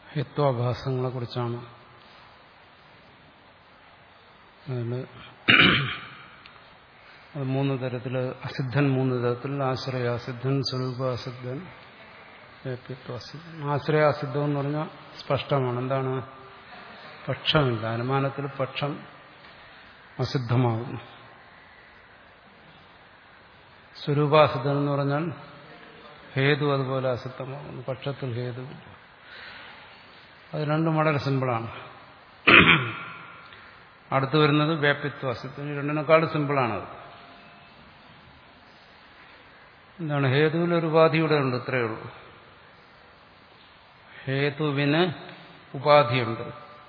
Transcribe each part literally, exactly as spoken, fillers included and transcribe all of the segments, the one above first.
ഹേത്വാഭാസങ്ങളെ കുറിച്ചാണ്. അതിൽ അത് മൂന്ന് തരത്തിൽ, അസിദ്ധൻ മൂന്ന് തരത്തിൽ, ആശ്രയാസിദ്ധൻ, സ്വരൂപാസിദ്ധൻ, വ്യാപ്യത്വാസിദ്ധൻ. ആശ്രയാസിദ്ധം എന്ന് പറഞ്ഞാൽ സ്പഷ്ടമാണ്. എന്താണ്? പക്ഷമില്ല, അനുമാനത്തിൽ പക്ഷം അസിദ്ധമാകുന്നു. സ്വരൂപാസിദ്ധൻ എന്ന് പറഞ്ഞാൽ ഹേതു അതുപോലെ അസിദ്ധമാകുന്നു, പക്ഷത്തിൽ ഹേതുവില്ല. അത് രണ്ടും വളരെ സിമ്പിളാണ്. അടുത്തു വരുന്നത് വ്യാപ്യത്വാസിദ്ധൻ. ഈ രണ്ടിനേക്കാൾ സിമ്പിളാണത്. എന്താണ്? ഹേതുവിൽ ഒരു ഉപാധിയുടെ ഉണ്ട്, ഇത്രയേ ഉള്ളൂ. ഹേതുവിന് ഉപാധിയുണ്ട്.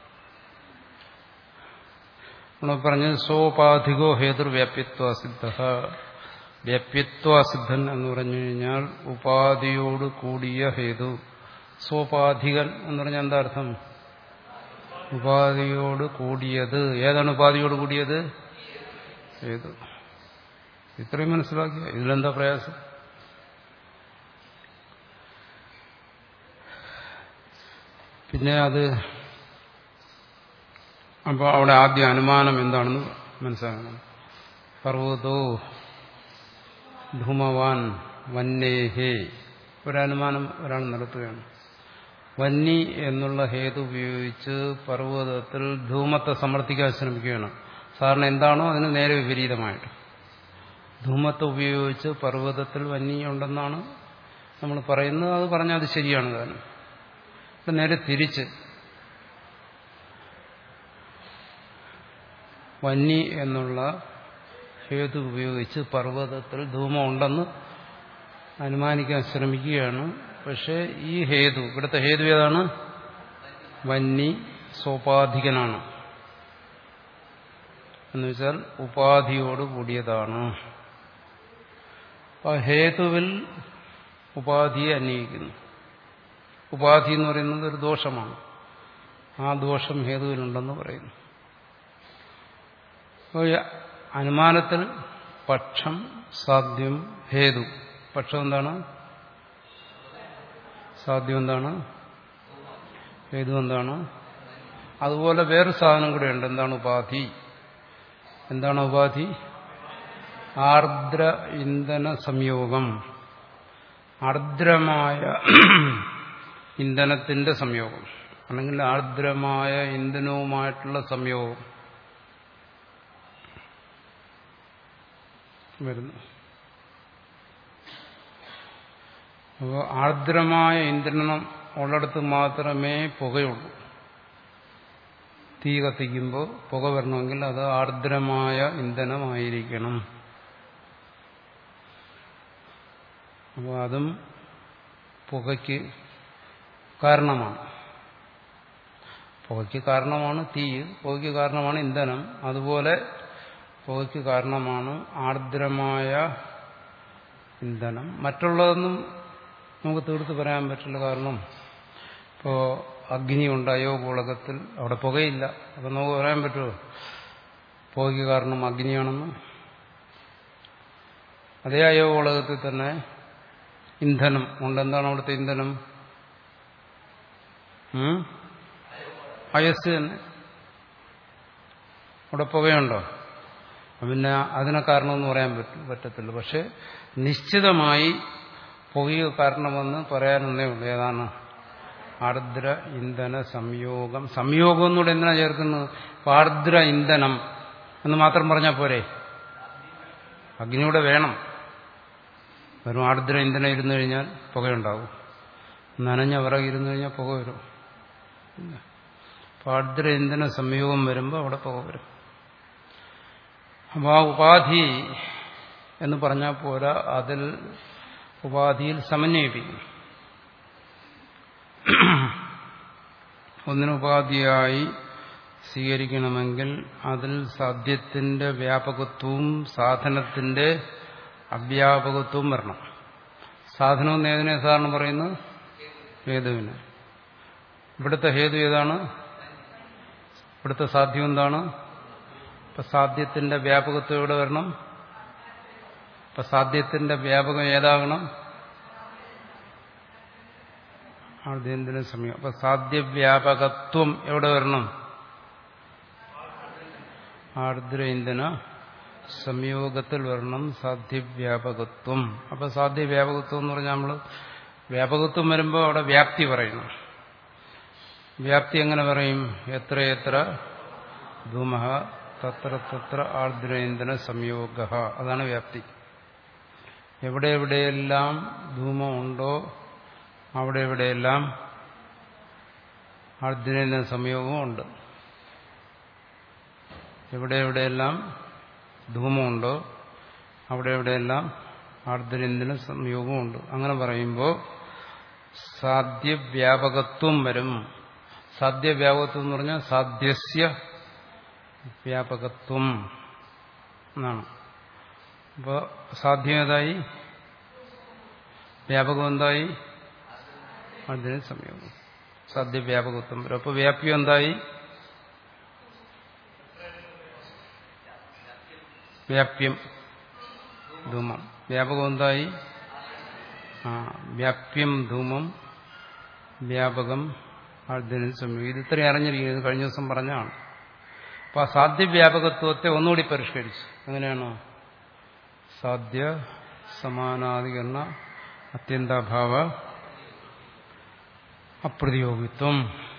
നമ്മൾ പറഞ്ഞത് സോപാധികോ ഹേതുർ വ്യാപ്യത്വാസിദ്ധ. വ്യാപ്യത്വാസിദ്ധൻ എന്ന് പറഞ്ഞു കഴിഞ്ഞാൽ ഉപാധിയോട് കൂടിയ ഹേതു. സോപാധികൻ എന്ന് പറഞ്ഞാൽ എന്താ അർത്ഥം? ഉപാധിയോട് കൂടിയത്. ഏതാണ് ഉപാധിയോട് കൂടിയത്? ഹേതു. ഇത്രയും മനസ്സിലാക്കിയ ഇതിലെന്താ പ്രയാസം? പിന്നെ അത് അപ്പോൾ അവിടെ ആദ്യ അനുമാനം എന്താണെന്ന് മനസ്സിലാക്കണം. പർവ്വതോ ധൂമവാൻ വന്നേഹേ. ഒരനുമാനം ഒരാൾ നടത്തുകയാണ്. വന്നി എന്നുള്ള ഹേതു ഉപയോഗിച്ച് പർവ്വതത്തിൽ ധൂമത്തെ സമർത്ഥിക്കാൻ ശ്രമിക്കുകയാണ്. സാധാരണ എന്താണോ അതിന് നേരെ വിപരീതമായിട്ട് ധൂമത്തെ ഉപയോഗിച്ച് പർവ്വതത്തിൽ വന്നി ഉണ്ടെന്നാണ് നമ്മൾ പറയുന്നത്. അത് പറഞ്ഞാൽ അത് ശരിയാണ്. കാരണം ഇപ്പം നേരെ തിരിച്ച് വന്നി എന്നുള്ള ഹേതു ഉപയോഗിച്ച് പർവ്വതത്തിൽ ധൂമം ഉണ്ടെന്ന് അനുമാനിക്കാൻ ശ്രമിക്കുകയാണ്. പക്ഷേ ഈ ഹേതു, ഇവിടുത്തെ ഹേതു ഏതാണ്? വന്നി സോപാധികനാണ്. എന്നുവെച്ചാൽ ഉപാധിയോട് കൂടിയതാണ്. ആ ഹേതുവിൽ ഉപാധിയെ അന്വയിക്കുന്നു. ഉപാധി എന്ന് പറയുന്നത് ഒരു ദോഷമാണ്. ആ ദോഷം ഹേതുവിലുണ്ടെന്ന് പറയുന്നു. അപ്പോൾ അനുമാനത്തിൽ പക്ഷം, സാധ്യം, ഹേതു. പക്ഷം എന്താണ്? സാധ്യം എന്താണ്? ഹേതു എന്താണ്? അതുപോലെ വേറൊരു സാധനം കൂടെയുണ്ട്. എന്താണ്? ഉപാധി. എന്താണ് ഉപാധി? ആർദ്ര ഇന്ധന സംയോഗം. ആർദ്രമായ ഇന്ധനത്തിന്റെ സംയോഗം, അല്ലെങ്കിൽ ആർദ്രമായ ഇന്ധനവുമായിട്ടുള്ള സംയോഗം വരുന്നു. അപ്പോൾ ആർദ്രമായ ഇന്ധനം ഉള്ളിടത്ത് മാത്രമേ പുകയുള്ളൂ. തീ കത്തിക്കുമ്പോൾ പുക വരണമെങ്കിൽ അത് ആർദ്രമായ ഇന്ധനമായിരിക്കണം. അപ്പോൾ അതും പുകയ്ക്ക് കാരണമാണ്. പുകയ്ക്ക് കാരണമാണ് തീ, പുകയ്ക്ക് കാരണമാണ് ഇന്ധനം. അതുപോലെ പുകയ്ക്ക് കാരണമാണ് ആർദ്രമായ ഇന്ധനം. മറ്റുള്ളതൊന്നും നമുക്ക് തീർത്ത് പറയാൻ പറ്റില്ല. കാരണം ഇപ്പോൾ അഗ്നി ഉണ്ടായോ ഗോളകത്തിൽ, അവിടെ പുകയില്ല. അപ്പം നമുക്ക് പറയാൻ പറ്റുമോ പുകയ്ക്ക് കാരണം അഗ്നിയാണെന്ന്? അതേ അയോ ഗോളകത്തിൽ തന്നെ ഇന്ധനം ഉണ്ട്. എന്താണ് അവിടുത്തെ ഇന്ധനം? അയസ് തന്നെ. അവിടെ പുകയുണ്ടോ? പിന്നെ അതിനെ കാരണമെന്ന് പറയാൻ പറ്റത്തില്ല. പക്ഷെ നിശ്ചിതമായി പുകയ്ക്ക് കാരണമെന്ന് പറയാനൊന്നേ ഉള്ളൂ. ഏതാണ്? ആർദ്ര ഇന്ധന സംയോഗം. സംയോഗം എന്നൂടെ എന്തിനാ ചേർക്കുന്നത്? ആർദ്ര ഇന്ധനം എന്ന് മാത്രം പറഞ്ഞാൽ പോരെ? അഗ്നിയൂടെ വേണം. വെറും ആർദ്ര ഇന്ധനം ഇരുന്നു കഴിഞ്ഞാൽ പുകയുണ്ടാവും. നനഞ്ഞ വിറക് ഇരുന്നു കഴിഞ്ഞാൽ പുക വരും. അപ്പോൾ ആർദ്ര ഇന്ധന സംയോഗം വരുമ്പോൾ അവിടെ പുക വരും. അപ്പോൾ ആ ഉപാധി എന്ന് പറഞ്ഞാൽ പോരാ, അതിൽ ഉപാധിയിൽ സമന്വയിപ്പിക്കും. ഒന്നിനുപാധിയായി സ്വീകരിക്കണമെങ്കിൽ അതിൽ സാധ്യത്തിന്റെ വ്യാപകത്വവും സാധനത്തിന്റെ അവ്യാപകത്വവും വരണം. സാധനം ഏതിനെ സാധാരണ പറയുന്നത്? ഹേതുവിന്. ഇവിടുത്തെ ഹേതു ഏതാണ്? ഇവിടുത്തെ സാധ്യം എന്താണ്? ഇപ്പൊ സാധ്യത്തിന്റെ വ്യാപകത്വം എവിടെ വരണം? ഇപ്പൊ സാധ്യത്തിന്റെ വ്യാപകം ഏതാകണം? ആർദ്രേന്ദ്ര സംയോഗം. അപ്പൊ സാധ്യവ്യാപകത്വം എവിടെ വരണം? ആർദ്രേന്ദ്ര സംയോഗത്തിൽ വരണം സാധ്യവ്യാപകത്വം. അപ്പൊ സാധ്യവ്യാപകത്വം എന്ന് പറഞ്ഞാൽ നമ്മൾ വ്യാപകത്വം വരുമ്പോൾ അവിടെ വ്യാപ്തി പറയണം. വ്യാപ്തി എങ്ങനെ പറയും? എത്രയെത്ര ധൂമഃ തത്ര തത്ര ആർദ്രേന്ദ്ര സംയോഗ. അതാണ് വ്യാപ്തി. എവിടെ എവിടെയെല്ലാം ധൂമം ഉണ്ടോ അവിടെ എവിടെയെല്ലാം ആർദ്രേന്ദ്ര സംയോഗവും ഉണ്ട്. എവിടെ എവിടെയെല്ലാം ധൂമമുണ്ടോ അവിടെ എവിടെയെല്ലാം ആർദ്രേന്ദ്ര സംയോഗവും ഉണ്ട്. അങ്ങനെ പറയുമ്പോൾ സാധ്യവ്യാപകത്വം വരും. സാധ്യവ്യാപകത്വം എന്ന് പറഞ്ഞാൽ സാധ്യസ്യ വ്യാപകത്വം എന്നാണ്. അപ്പോൾ സാധ്യം ഏതായി? വ്യാപകം എന്തായി? അതിന് സംയോഗം. സാധ്യവ്യാപകത്വം വരും. അപ്പോൾ വ്യാപ്യം എന്തായി? വ്യാപ്യം ധൂമം. വ്യാപകം എന്തായി? ആ വ്യാപ്യം ധൂമം വ്യാപകം അതിന് സംയോഗം. ഇത് ഇത്രയും അറിഞ്ഞിരിക്കുന്നത് കഴിഞ്ഞ ദിവസം പറഞ്ഞാണ്. അപ്പൊ ആ സാധ്യവ്യാപകത്വത്തെ ഒന്നുകൂടി പരിഷ്കരിച്ചു. എങ്ങനെയാണോ? സാധ്യ സമാനാധികരണ അത്യന്താഭാവ അപ്രതിയോഗിത്വം.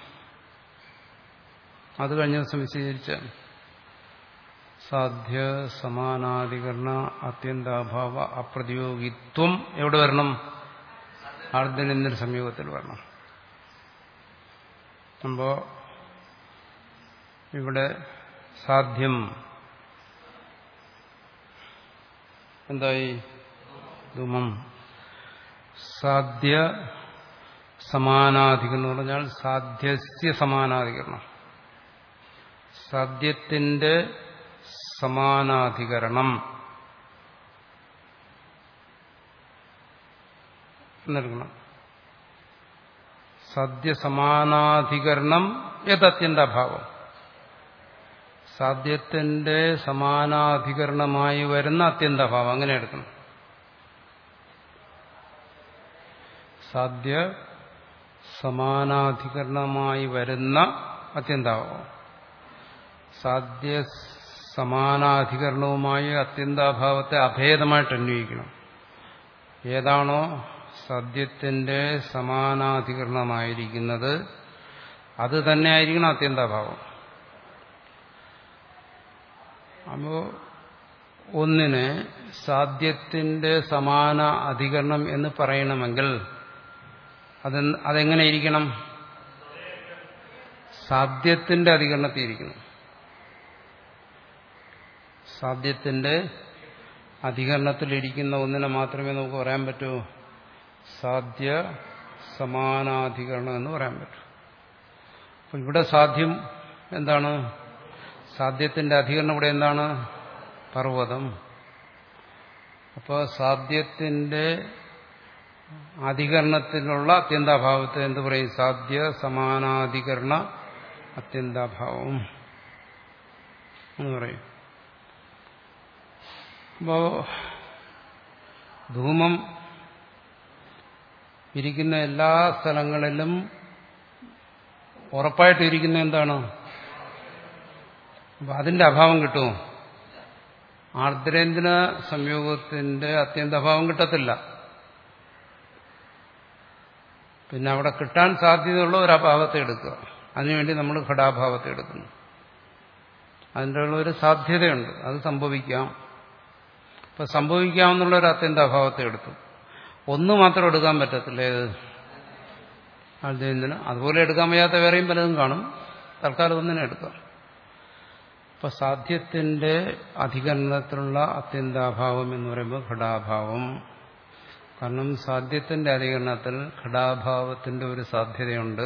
അത് കഴിഞ്ഞ ദിവസം വിശദീകരിച്ച സാധ്യ സമാനാധികരണ അത്യന്താഭാവ അപ്രതിയോഗിത്വം എവിടെ വരണം? ആർദ്രേന്ദ്ര സംയോഗത്തിൽ വരണം. അപ്പോ ഇവിടെ സാധ്യം എന്തായി? ധൂമം. സാധ്യ സമാനാധികരണം എന്ന് പറഞ്ഞാൽ സാധ്യസ്യ സമാനാധികരണം. സാധ്യത്തിന്റെ സമാനാധികരണം നൽകണം. സാധ്യസമാനാധികരണം യഥത്യന്താഭാവം. സാധ്യത്തിന്റെ സമാനാധികരണമായി വരുന്ന അത്യന്താഭാവം അങ്ങനെ എടുക്കണം. സാധ്യ സമാനാധികരണമായി വരുന്ന അത്യന്താഭാവം. സാധ്യ സമാനാധികരണവുമായി അത്യന്താഭാവത്തെ അഭേദമായിട്ട് അന്വയിക്കണം. ഏതാണോ സാധ്യത്തിന്റെ സമാനാധികരണമായിരിക്കുന്നത് അത് തന്നെ ആയിരിക്കണം അത്യന്താഭാവം. അപ്പോ ഒന്നിനെ സാധ്യത്തിന്റെ സമാന അധികരണം എന്ന് പറയണമെങ്കിൽ അത് അതെങ്ങനെ ഇരിക്കണം? സാധ്യത്തിന്റെ അധികരണത്തിൽ ഇരിക്കണം. സാധ്യത്തിന്റെ അധികരണത്തിലിരിക്കുന്ന ഒന്നിനെ മാത്രമേ നമുക്ക് പറയാൻ പറ്റൂ സാധ്യ സമാനാധികരണം എന്ന് പറയാൻ പറ്റൂ. അപ്പൊ ഇവിടെ സാധ്യം എന്താണ്? സാധ്യത്തിന്റെ അധികരണം ഇവിടെ എന്താണ്? പർവ്വതം. അപ്പോൾ സാധ്യത്തിന്റെ അധികരണത്തിലുള്ള അത്യന്താഭാവത്തെ എന്ത് പറയും? സാധ്യ സമാനാധികരണ അത്യന്താഭാവം എന്ന് പറയും. അപ്പോ ധൂമം ഇരിക്കുന്ന എല്ലാ സ്ഥലങ്ങളിലും ഉറപ്പായിട്ട് ഇരിക്കുന്ന എന്താണ്? അപ്പൊ അതിന്റെ അഭാവം കിട്ടുമോ? ആർദ്രേന്ദ്ര സംയോഗത്തിന്റെ അത്യന്താഭാവം കിട്ടത്തില്ല. പിന്നെ അവിടെ കിട്ടാൻ സാധ്യതയുള്ള ഒരു അഭാവത്തെ എടുക്കുക. അതിനുവേണ്ടി നമ്മൾ ഘടാഭാവത്തെ എടുക്കുന്നു. അതിൻ്റെ ഉള്ള ഒരു സാധ്യതയുണ്ട്, അത് സംഭവിക്കാം. അപ്പൊ സംഭവിക്കാമെന്നുള്ള ഒരു അത്യന്താഭാവത്തെ എടുത്തു. ഒന്ന് മാത്രം എടുക്കാൻ പറ്റത്തില്ല. ഏത്? ആർദ്രേന്ദ്രന്. അതുപോലെ എടുക്കാൻ വയ്യാത്ത വേറെയും പലതും കാണും. തൽക്കാലം ഒന്നിനെ എടുക്കാം. അപ്പൊ സാധ്യത്തിന്റെ അധികരണത്തിലുള്ള അത്യന്താഭാവം എന്ന് പറയുമ്പോൾ ഘടാഭാവം. കാരണം സാധ്യത്തിന്റെ അധികരണത്തിൽ ഘടാഭാവത്തിന്റെ ഒരു സാധ്യതയുണ്ട്.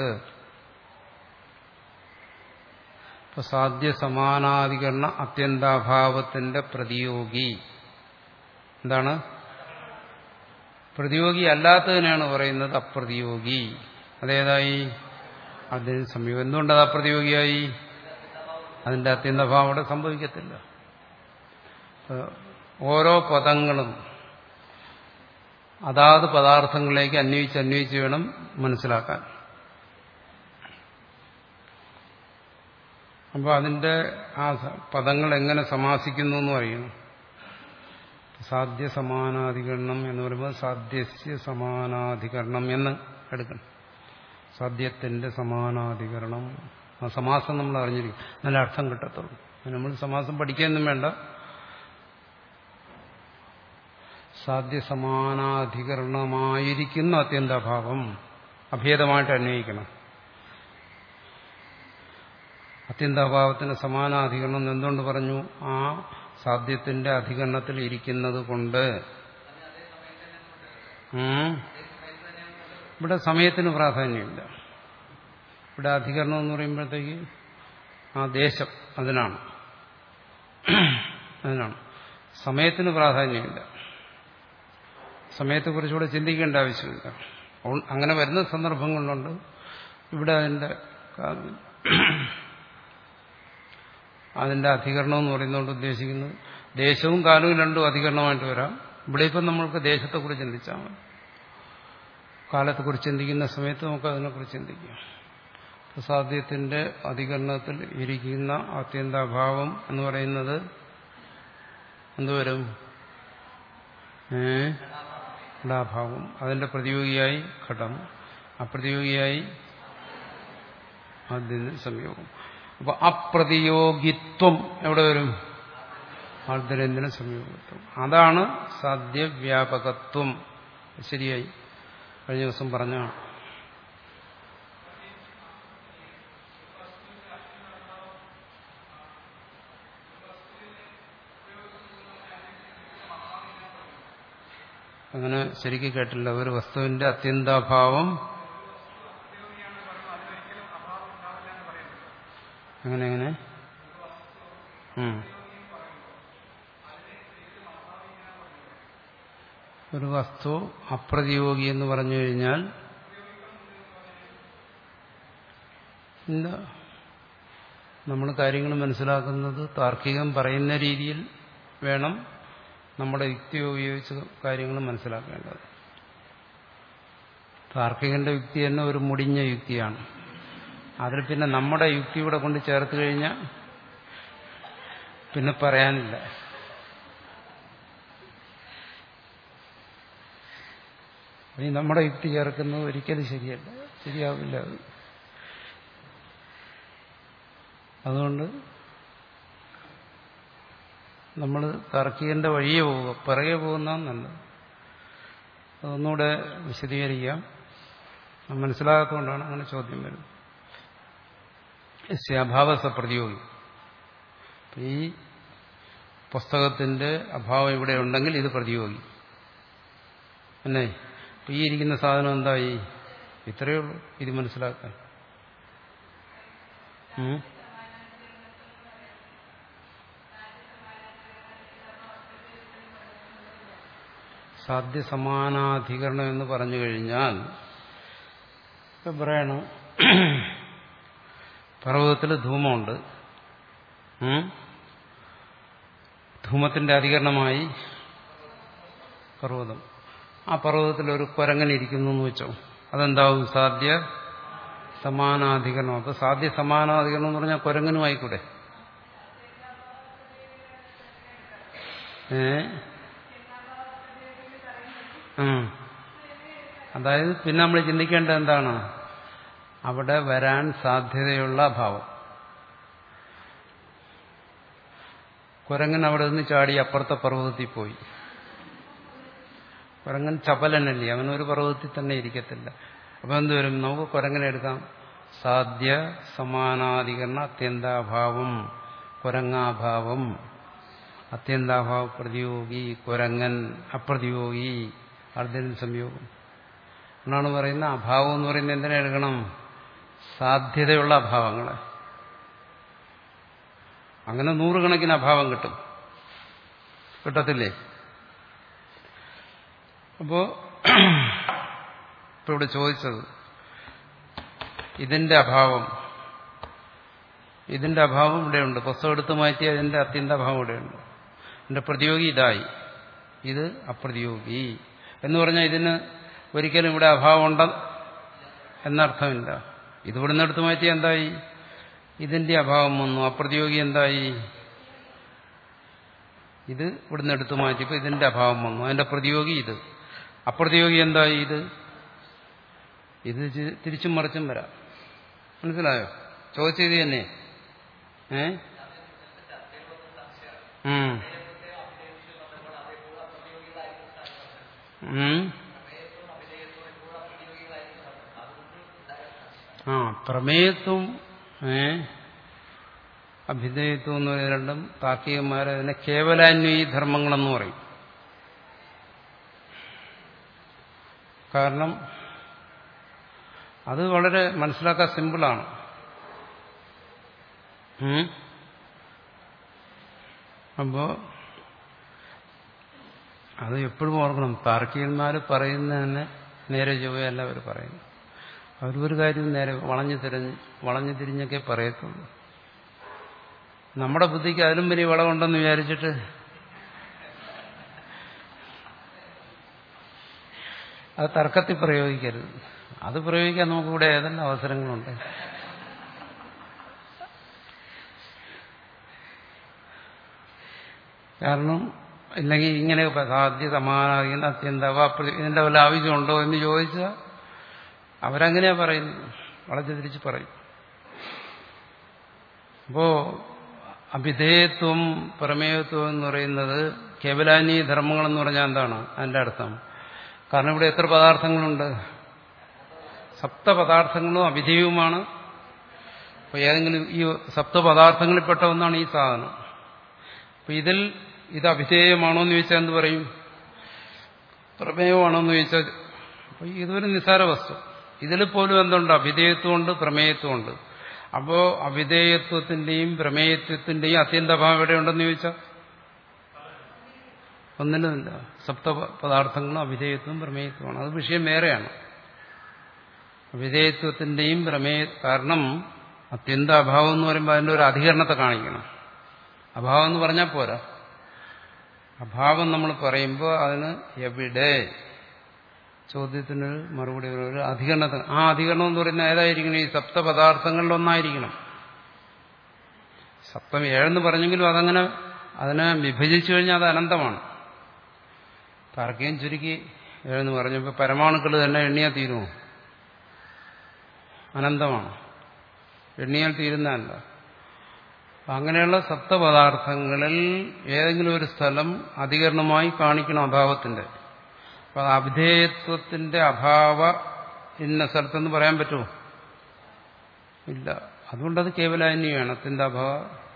ഇപ്പൊ സാധ്യ സമാനാധികരണ അത്യന്താഭാവത്തിന്റെ പ്രതിയോഗി എന്താണ്? പ്രതിയോഗി അല്ലാത്തതിനാണ് പറയുന്നത് അപ്രതിയോഗി. അതേതായി? അതിന് സമീപം. എന്തുകൊണ്ടത് അപ്രതിയോഗിയായി? അതിന്റെ അത്യന്താഭാവം അവിടെ സംഭവിക്കത്തില്ല. ഓരോ പദങ്ങളും അതാത് പദാർത്ഥങ്ങളിലേക്ക് അന്വയിച്ച് അന്വയിച്ച് വേണം മനസ്സിലാക്കാൻ. അപ്പോൾ അതിന്റെ ആ പദങ്ങൾ എങ്ങനെ സമാസിക്കുന്നു എന്ന് അറിയണം. സാധ്യ സമാനാധികരണം എന്ന് പറയുമ്പോൾ സാധ്യസ്യ സമാനാധികരണം എന്ന് എടുക്കണം. സാധ്യത്തിന്റെ സമാനാധികരണം, ആ സമാസം നമ്മൾ അറിഞ്ഞിരിക്കും, നല്ല അർത്ഥം കിട്ടത്തുള്ളൂ. നമ്മൾ സമാസം പഠിക്കുകയൊന്നും വേണ്ട. സാധ്യ സമാനാധികരണമായിരിക്കുന്ന അത്യന്താഭാവം അഭേദമായിട്ട് അന്വയിക്കണം. അത്യന്താഭാവത്തിന് സമാനാധികരണം എന്തുകൊണ്ട് പറഞ്ഞു? ആ സാധ്യത്തിന്റെ അധികരണത്തിൽ ഇരിക്കുന്നത് കൊണ്ട്. ഇവിടെ സമയത്തിന് പ്രാധാന്യമില്ല. ഇവിടെ അധികരണം എന്ന് പറയുമ്പോഴത്തേക്ക് ആ ദേശം അതിനാണ് അതിനാണ് സമയത്തിന് പ്രാധാന്യമില്ല. സമയത്തെക്കുറിച്ചുകൂടെ ചിന്തിക്കേണ്ട ആവശ്യമില്ല. അങ്ങനെ വരുന്ന സന്ദർഭങ്ങളുണ്ട്. ഇവിടെ അതിന്റെ അതിന്റെ അധികരണം എന്ന് പറയുന്നതുകൊണ്ട് ഉദ്ദേശിക്കുന്നത് ദേശവും കാലവും രണ്ടും അധികരണമായിട്ട് വരാം. ഇവിടെ ഇപ്പം നമ്മൾക്ക് ദേശത്തെക്കുറിച്ച് ചിന്തിച്ചാൽ മതി. കാലത്തെക്കുറിച്ച് ചിന്തിക്കുന്ന സമയത്ത് നമുക്ക് അതിനെക്കുറിച്ച് ചിന്തിക്കാം. സാധ്യത്തിന്റെ അധികരണത്തിൽ ഇരിക്കുന്ന അത്യന്താഭാവം എന്ന് പറയുന്നത് എന്തുവരും? ഘടാഭാവം. അതിന്റെ പ്രതിയോഗിയായി ഘടം, അപ്രതിയോഗിയായി ആദ്യന് സംയോഗം. അപ്പൊ അപ്രതിയോഗിത്വം എവിടെ വരും? ആർദ്രേന്ദ്രന് സംയോഗത്വം. അതാണ് സാധ്യവ്യാപകത്വം. ശരിയായി കഴിഞ്ഞ ദിവസം പറഞ്ഞാണ്. അങ്ങനെ ശരിക്കും കേട്ടില്ല. ഒരു വസ്തുവിന്റെ അത്യന്താഭാവം അങ്ങനെ എങ്ങനെ ഒരു വസ്തു അപ്രതിയോഗി എന്ന് പറഞ്ഞു കഴിഞ്ഞാൽ ഇല്ല, നമ്മൾ കാര്യങ്ങൾ മനസ്സിലാക്കുന്നത് താർക്കികം പറയുന്ന രീതിയിൽ വേണം നമ്മുടെ യുക്തി ഉപയോഗിച്ച് കാര്യങ്ങൾ മനസ്സിലാക്കേണ്ടത്. താർക്കികന്റെ യുക്തി തന്നെ ഒരു മുടിഞ്ഞ യുക്തിയാണ്. അതിൽ പിന്നെ നമ്മുടെ യുക്തിയൂടെ കൊണ്ട് ചേർത്ത് കഴിഞ്ഞാൽ പിന്നെ പറയാനില്ല. ഇനി നമ്മുടെ യുക്തി ചേർക്കുന്നത് ഒരിക്കലും ശരിയല്ല, ശരിയാവില്ല. അത് അതുകൊണ്ട് നമ്മൾ താർക്കികന്റെ വഴിയെ പോവുക, പിറകെ പോകുന്നതാണ് നല്ലത്. അതൊന്നുകൂടെ വിശദീകരിക്കാം. മനസ്സിലാകാത്തതുകൊണ്ടാണ് അങ്ങനെ ചോദ്യം വരുന്നത്. അഭാവസ പ്രതിയോഗി. ഈ പുസ്തകത്തിന്റെ അഭാവം ഇവിടെ ഉണ്ടെങ്കിൽ ഇത് പ്രതിയോഗി അല്ലേ? ഈ ഇരിക്കുന്ന സാധനം എന്തായി? ഇത്രയേ ഉള്ളൂ ഇത് മനസ്സിലാക്കാൻ. സാധ്യ സമാനാധികരണം എന്ന് പറഞ്ഞു കഴിഞ്ഞാൽ പറയണം, പർവ്വതത്തിൽ ധൂമമുണ്ട്. ധൂമത്തിന്റെ അധികരണമായി പർവ്വതം. ആ പർവ്വതത്തിൽ ഒരു കുരങ്ങൻ ഇരിക്കുന്നു എന്ന് വെച്ചോ, അതെന്താവും? സാധ്യ സമാനാധികരണം. അപ്പൊ സാധ്യ സമാനാധികരണം എന്ന് പറഞ്ഞാൽ കുരങ്ങനും ആയിക്കൂടെ? ഏ അതായത് പിന്നെ നമ്മൾ ചിന്തിക്കേണ്ടത് എന്താണ്? അവിടെ വരാൻ സാധ്യതയുള്ള ഭാവം. കുരങ്ങൻ അവിടെ നിന്ന് ചാടി അപ്പുറത്തെ പർവ്വതത്തിൽ പോയി. കുരങ്ങൻ ചപലനല്ലേ, അവനൊരു പർവ്വതത്തിൽ തന്നെ ഇരിക്കത്തില്ല. അപ്പൊ എന്തുവരും? നമുക്ക് കുരങ്ങനെ എടുക്കാം. സാധ്യ സമാനാധികരണ അത്യന്താഭാവം, കുരങ്ങാഭാവം, അത്യന്താഭാവ പ്രതിയോഗി, കുരങ്ങൻ അപ്രതിയോഗി, അർദ്ധന സംയോഗം എന്നാണ് പറയുന്നത്. അഭാവം എന്ന് പറയുന്നത് എന്തിനാ എടുക്കണം? സാധ്യതയുള്ള അഭാവങ്ങളെ. അങ്ങനെ നൂറുകണക്കിന് അഭാവം കിട്ടും, കിട്ടത്തില്ലേ? അപ്പോ ഇപ്പൊ ഇവിടെ ചോദിച്ചത് ഇതിന്റെ അഭാവം, ഇതിന്റെ അഭാവം ഇവിടെയുണ്ട്. പുസ്തകം എടുത്ത് മാറ്റി അതിന്റെ അത്യന്താഭാവം ഇവിടെയുണ്ട്. ഇതിന്റെ പ്രതിയോഗി ഇതായി, ഇത് അപ്രതിയോഗി എന്ന് പറഞ്ഞാൽ ഇതിന് ഒരിക്കലും ഇവിടെ അഭാവം ഉണ്ട് എന്നർത്ഥമില്ല. ഇത് ഇവിടുന്ന് എടുത്ത് മാറ്റി എന്തായി? ഇതിന്റെ അഭാവം വന്നു. അപ്രതിയോഗി എന്തായി? ഇത് ഇവിടുന്ന് എടുത്തു മാറ്റിയപ്പോൾ ഇതിന്റെ അഭാവം വന്നു. അതിന്റെ പ്രതിയോഗി ഇത്. അപ്രതിയോഗി എന്തായി? ഇത് ഇത് തിരിച്ചും മറിച്ചും വരാം. മനസ്സിലായോ? ചോദിച്ചത് തന്നെ. ഏ ആ പ്രമേയത്വം ഏ അഭിധേയത്വം എന്ന് പറയുന്ന രണ്ടും താർക്കികന്മാരെ അതിനെ കേവലാന്വയി ധർമ്മങ്ങളെന്ന് പറയും. കാരണം അത് വളരെ മനസ്സിലാക്കാൻ സിമ്പിളാണ്. അപ്പോ അത് എപ്പോഴും ഓർക്കണം. താർക്കികന്മാർ പറയുന്നതന്നെ നേരെ ചൊവ്വയല്ല അവർ പറയുന്നു. അവരൊരു കാര്യം നേരെ വളഞ്ഞു തിരിഞ്ഞ് വളഞ്ഞു തിരിഞ്ഞൊക്കെ പറയത്തുള്ളൂ. നമ്മുടെ ബുദ്ധിക്ക് അതിലും വലിയ വളമുണ്ടെന്ന് വിചാരിച്ചിട്ട് അത് തർക്കത്തിൽ പ്രയോഗിക്കരുത്. അത് പ്രയോഗിക്കാൻ നമുക്കിവിടെ ഏതെല്ലാം അവസരങ്ങളുണ്ട്. കാരണം ഇല്ലെങ്കിൽ ഇങ്ങനെ സാധ്യ സമാനാധികൻ അത്യന്തവ ഇതിന്റെ വല്ല ആവശ്യമുണ്ടോ എന്ന് ചോദിച്ചാൽ അവരങ്ങനെയാ പറയുന്നത്. വളച്ചു തിരിച്ച് പറയും. അപ്പോ അഭിധേയത്വം പ്രമേയത്വം എന്ന് പറയുന്നത് കേവലാന്വയി ധർമ്മങ്ങളെന്ന് പറഞ്ഞാൽ എന്താണ് അതിന്റെ അർത്ഥം? കാരണം ഇവിടെ എത്ര പദാർത്ഥങ്ങളുണ്ട്? സപ്തപദാർത്ഥങ്ങളും അഭിധേയവുമാണ്. അപ്പൊ ഏതെങ്കിലും ഈ സപ്തപദാർത്ഥങ്ങളിൽപ്പെട്ട ഒന്നാണ് ഈ സാധനം. അപ്പൊ ഇതിൽ ഇത് അഭിധേയമാണോ എന്ന് ചോദിച്ചാൽ എന്ത് പറയും? പ്രമേയമാണോ എന്ന് ചോദിച്ചാൽ ഇതൊരു നിസ്സാര വസ്തു. ഇതിൽ പോലും എന്തുണ്ട്? അഭിധേയത്വമുണ്ട്, പ്രമേയത്വമുണ്ട്. അപ്പോ അഭിധേയത്വത്തിന്റെയും പ്രമേയത്വത്തിന്റെയും അത്യന്തഭാവം എവിടെയുണ്ടെന്ന് ചോദിച്ചാൽ ഒന്നിനുമില്ല. സപ്ത പദാർത്ഥങ്ങളും അഭിധേയത്വവും പ്രമേയത്വമാണ്. അത് വിഷയം വേറെയാണ്. അഭിധേയത്വത്തിന്റെയും പ്രമേയ കാരണം അത്യന്ത അഭാവം എന്ന് പറയുമ്പോൾ അതിന്റെ ഒരു അധികരണത്തെ കാണിക്കണം. അഭാവം എന്ന് പറഞ്ഞാൽ പോരാ. അഭാവം നമ്മൾ പറയുമ്പോൾ അതിന് എവിടെ ചോദ്യത്തിന് മറുപടി ഒരു അധികരണത്തിന് ആ അധികരണം എന്ന് പറയുന്നത് ഏതായിരിക്കണം? ഈ സപ്തപദാർത്ഥങ്ങളിലൊന്നായിരിക്കണം. സപ്തം ഏഴെന്ന് പറഞ്ഞെങ്കിലും അതങ്ങനെ അതിനെ വിഭജിച്ചു കഴിഞ്ഞാൽ അത് അനന്തമാണ്. താർക്കികം ചുരുക്കി ഏഴെന്ന് പറഞ്ഞപ്പോൾ പരമാണുക്കൾ തന്നെ എണ്ണിയാൽ തീരുമോ? അനന്തമാണ്. എണ്ണിയാൽ തീരുന്നതല്ല. അങ്ങനെയുള്ള സപ്തപദാർത്ഥങ്ങളിൽ ഏതെങ്കിലും ഒരു സ്ഥലം അധികരണമായി കാണിക്കണം അഭാവത്തിന്റെ. അപ്പൊ അഭിധേയത്വത്തിന്റെ അഭാവ ഇന്ന സ്ഥലത്തെന്ന് പറയാൻ പറ്റുമോ? ഇല്ല. അതുകൊണ്ടത് കേവലാന്വയാണ്. അത്യന്ത അഭാവ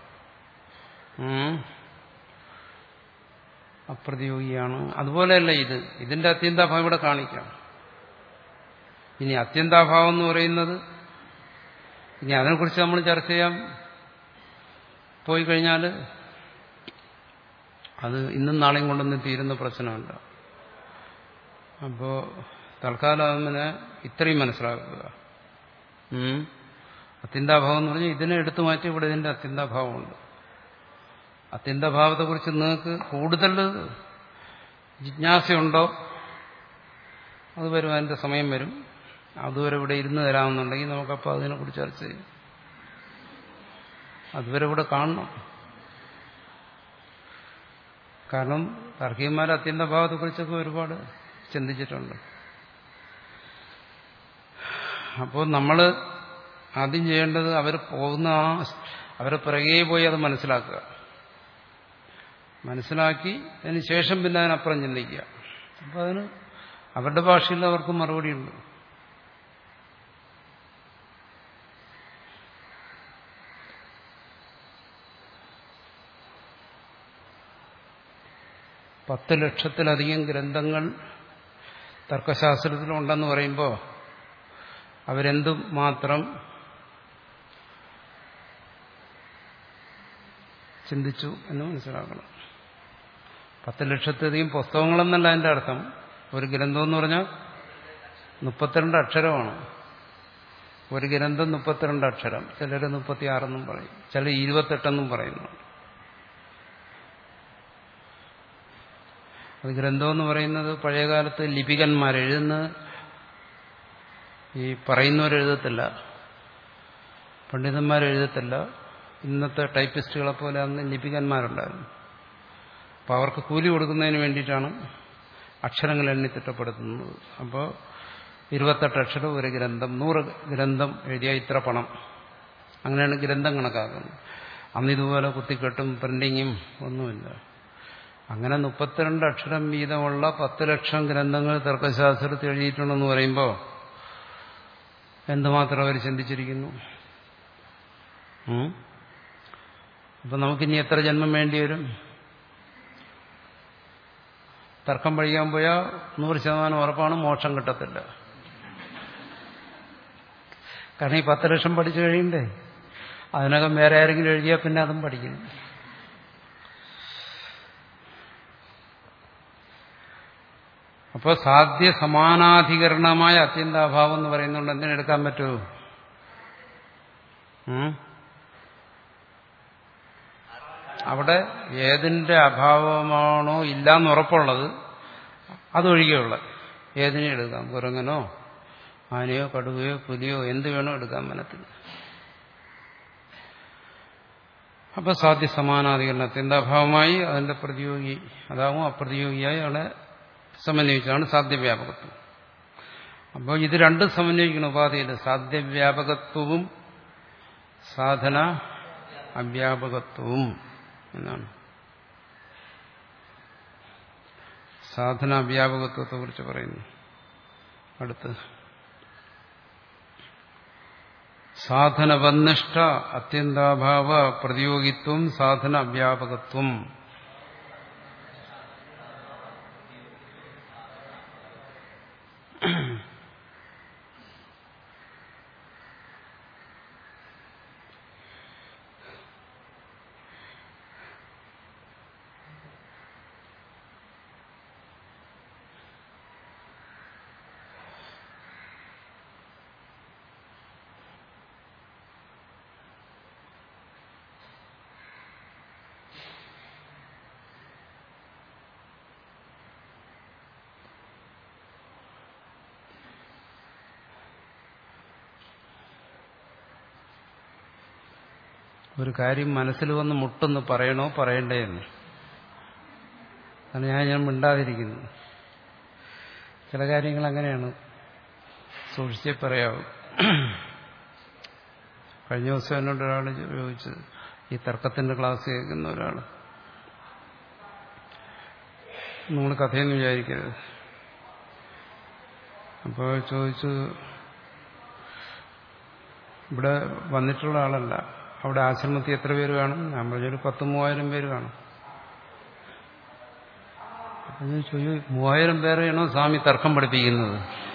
അപ്രതിയോഗിയാണ്. അതുപോലെയല്ല ഇത്. ഇതിന്റെ അത്യന്താഭാവം ഇവിടെ കാണിക്കാം. ഇനി അത്യന്താഭാവം എന്ന് പറയുന്നത് ഇനി അതിനെക്കുറിച്ച് നമ്മൾ ചർച്ച ചെയ്യാൻ പോയി കഴിഞ്ഞാൽ അത് ഇന്നും നാളെയും കൊണ്ടൊന്നും തീരുന്ന പ്രശ്നമല്ല. അപ്പോൾ തൽക്കാലം അതിനെ ഇത്രയും മനസ്സിലാക്കുക. അത്യന്താഭാവം എന്ന് പറഞ്ഞാൽ ഇതിനെ എടുത്തു മാറ്റി ഇവിടെ ഇതിന്റെ അത്യന്താഭാവമുണ്ട്. അത്യന്താഭാവത്തെക്കുറിച്ച് നിങ്ങൾക്ക് കൂടുതൽ ജിജ്ഞാസയുണ്ടോ? അത് വരും. അതിന്റെ സമയം വരും. അതുവരെ ഇവിടെ ഇരുന്ന് തരാമെന്നുണ്ടെങ്കിൽ നമുക്കപ്പോൾ അതിനെക്കുറിച്ച് ചർച്ച ചെയ്യും. അതുവരെ ഇവിടെ കാണണം. കാരണം താർക്കികന്മാർ അത്യന്തഭാവത്തെക്കുറിച്ചൊക്കെ ഒരുപാട് ചിന്തിച്ചിട്ടുണ്ട്. അപ്പോൾ നമ്മൾ ആദ്യം ചെയ്യേണ്ടത് അവർ പോകുന്ന ആ അവരെ പിറകെ പോയി അത് മനസ്സിലാക്കുക. മനസ്സിലാക്കി അതിന് ശേഷം പിന്നെ അതിനപ്പുറം ചിന്തിക്കുക. അപ്പോൾ അതിന് അവരുടെ ഭാഷയിൽ അവർക്ക് മറുപടിയുണ്ട്. പത്ത് ലക്ഷത്തിലധികം ഗ്രന്ഥങ്ങൾ തർക്കശാസ്ത്രത്തിലുണ്ടെന്ന് പറയുമ്പോൾ അവരെന്തും മാത്രം ചിന്തിച്ചു എന്ന് മനസ്സിലാക്കണം. പത്ത് ലക്ഷത്തിലധികം പുസ്തകങ്ങളെന്നല്ല അതിൻ്റെ അർത്ഥം. ഒരു ഗ്രന്ഥം എന്ന് പറഞ്ഞാൽ മുപ്പത്തിരണ്ട് അക്ഷരമാണ്. ഒരു ഗ്രന്ഥം മുപ്പത്തിരണ്ട് അക്ഷരം. ചിലർ മുപ്പത്തിയാറെന്നും പറയും, ചിലർ ഇരുപത്തെട്ടെന്നും പറയുന്നു. അത് ഗ്രന്ഥമെന്ന് പറയുന്നത് പഴയകാലത്ത് ലിപികന്മാരെഴുതുന്ന ഈ പറയുന്നവരെഴുതത്തില്ല. പണ്ഡിതന്മാർ എഴുതത്തില്ല. ഇന്നത്തെ ടൈപ്പിസ്റ്റുകളെ പോലെ അന്ന് ലിപികന്മാരുണ്ടായിരുന്നു. അപ്പോൾ അവർക്ക് കൂലി കൊടുക്കുന്നതിന് വേണ്ടിയിട്ടാണ് അക്ഷരങ്ങൾ എണ്ണി തിട്ടപ്പെടുത്തുന്നത്. അപ്പോൾ ഇരുപത്തെട്ട് അക്ഷരം ഒരു ഗ്രന്ഥം, നൂറ് ഗ്രന്ഥം എഴുതിയാൽ ഇത്ര പണം, അങ്ങനെയാണ് ഗ്രന്ഥം കണക്കാക്കുന്നത്. അന്ന് ഇതുപോലെ കുത്തിക്കെട്ടും പ്രിന്റിങ്ങും ഒന്നുമില്ല. അങ്ങനെ മുപ്പത്തിരണ്ട് അക്ഷരം വീതമുള്ള പത്ത് ലക്ഷം ഗ്രന്ഥങ്ങൾ തർക്കശാസ്ത്രത്തിൽ എഴുതിയിട്ടുണ്ടെന്ന് പറയുമ്പോൾ എന്തുമാത്രം അവർ ചിന്തിച്ചിരിക്കുന്നു. അപ്പം നമുക്കിനി എത്ര ജന്മം വേണ്ടി വരും? തർക്കം പഠിക്കാൻ പോയാൽ നൂറ് ശതമാനം ഉറപ്പാണ് മോക്ഷം കിട്ടത്തില്ല. കാരണം ഈ പത്ത് ലക്ഷം പഠിച്ചു കഴിയണ്ടേ? അതിനകം വേറെ ആരെങ്കിലും എഴുതിയാൽ പിന്നെ അതും പഠിക്കണം. അപ്പോൾ സാധ്യ സമാനാധികരണമായ അത്യന്താഭാവം എന്ന് പറയുന്നുണ്ട്. എന്തിനെടുക്കാൻ പറ്റുമോ? അവിടെ ഏതിന്റെ അഭാവമാണോ ഇല്ലാന്ന് ഉറപ്പുള്ളത് അതൊഴികെയുള്ള ഏതിനെ എടുക്കാം. കുരങ്ങനോ ആനയോ കടുവയോ പുലിയോ എന്ത് വേണോ എടുക്കാൻ മനത്തിൽ. അപ്പൊ സാധ്യ സമാനാധികരണം അത്യന്താഭാവമായി അതിന്റെ പ്രതിയോഗി അതാവും അപ്രതിയോഗിയായി അവിടെ സമന്വയിച്ചാണ് സാധ്യവ്യാപകത്വം. അപ്പോൾ ഇത് രണ്ടും സമന്വയിക്കണം ഉപാധിയിൽ. സാധ്യവ്യാപകത്വവും സാധന അവ്യാപകത്വവും എന്നാണ്. സാധന അവ്യാപകത്വത്തെ കുറിച്ച് പറയുന്നു അടുത്ത്. സാധനവന്നിഷ്ഠ അത്യന്താഭാവ പ്രതിയോഗിത്വം സാധന അവ്യാപകത്വം. ഒരു കാര്യം മനസ്സിൽ വന്ന് മുട്ടെന്ന് പറയണോ പറയണ്ടേ എന്ന്. അതാണ് ഞാൻ ഞാൻ മിണ്ടാതിരിക്കുന്നത്. ചില കാര്യങ്ങൾ അങ്ങനെയാണ്, സൂക്ഷിച്ചേ പറയാവും. കഴിഞ്ഞ ദിവസം എന്നോട് ഒരാൾ ചോദിച്ചത്, ഈ തർക്കത്തിന്റെ ക്ലാസ് കേൾക്കുന്ന ഒരാൾ, നിങ്ങൾ കഥയെന്ന് വിചാരിക്കരുത്. അപ്പോൾ ചോദിച്ചു, ഇവിടെ വന്നിട്ടുള്ള ആളല്ല, അവിടെ ആശ്രമത്തിൽ എത്ര പേര് കാണും? ഞാൻ പറഞ്ഞൊരു പത്ത് മൂവായിരം പേര് കാണും. അപ്പം ഞാൻ ചോദിച്ചു, മൂവായിരം പേരെയാണോ സ്വാമി തർക്കം പഠിപ്പിക്കുന്നത്?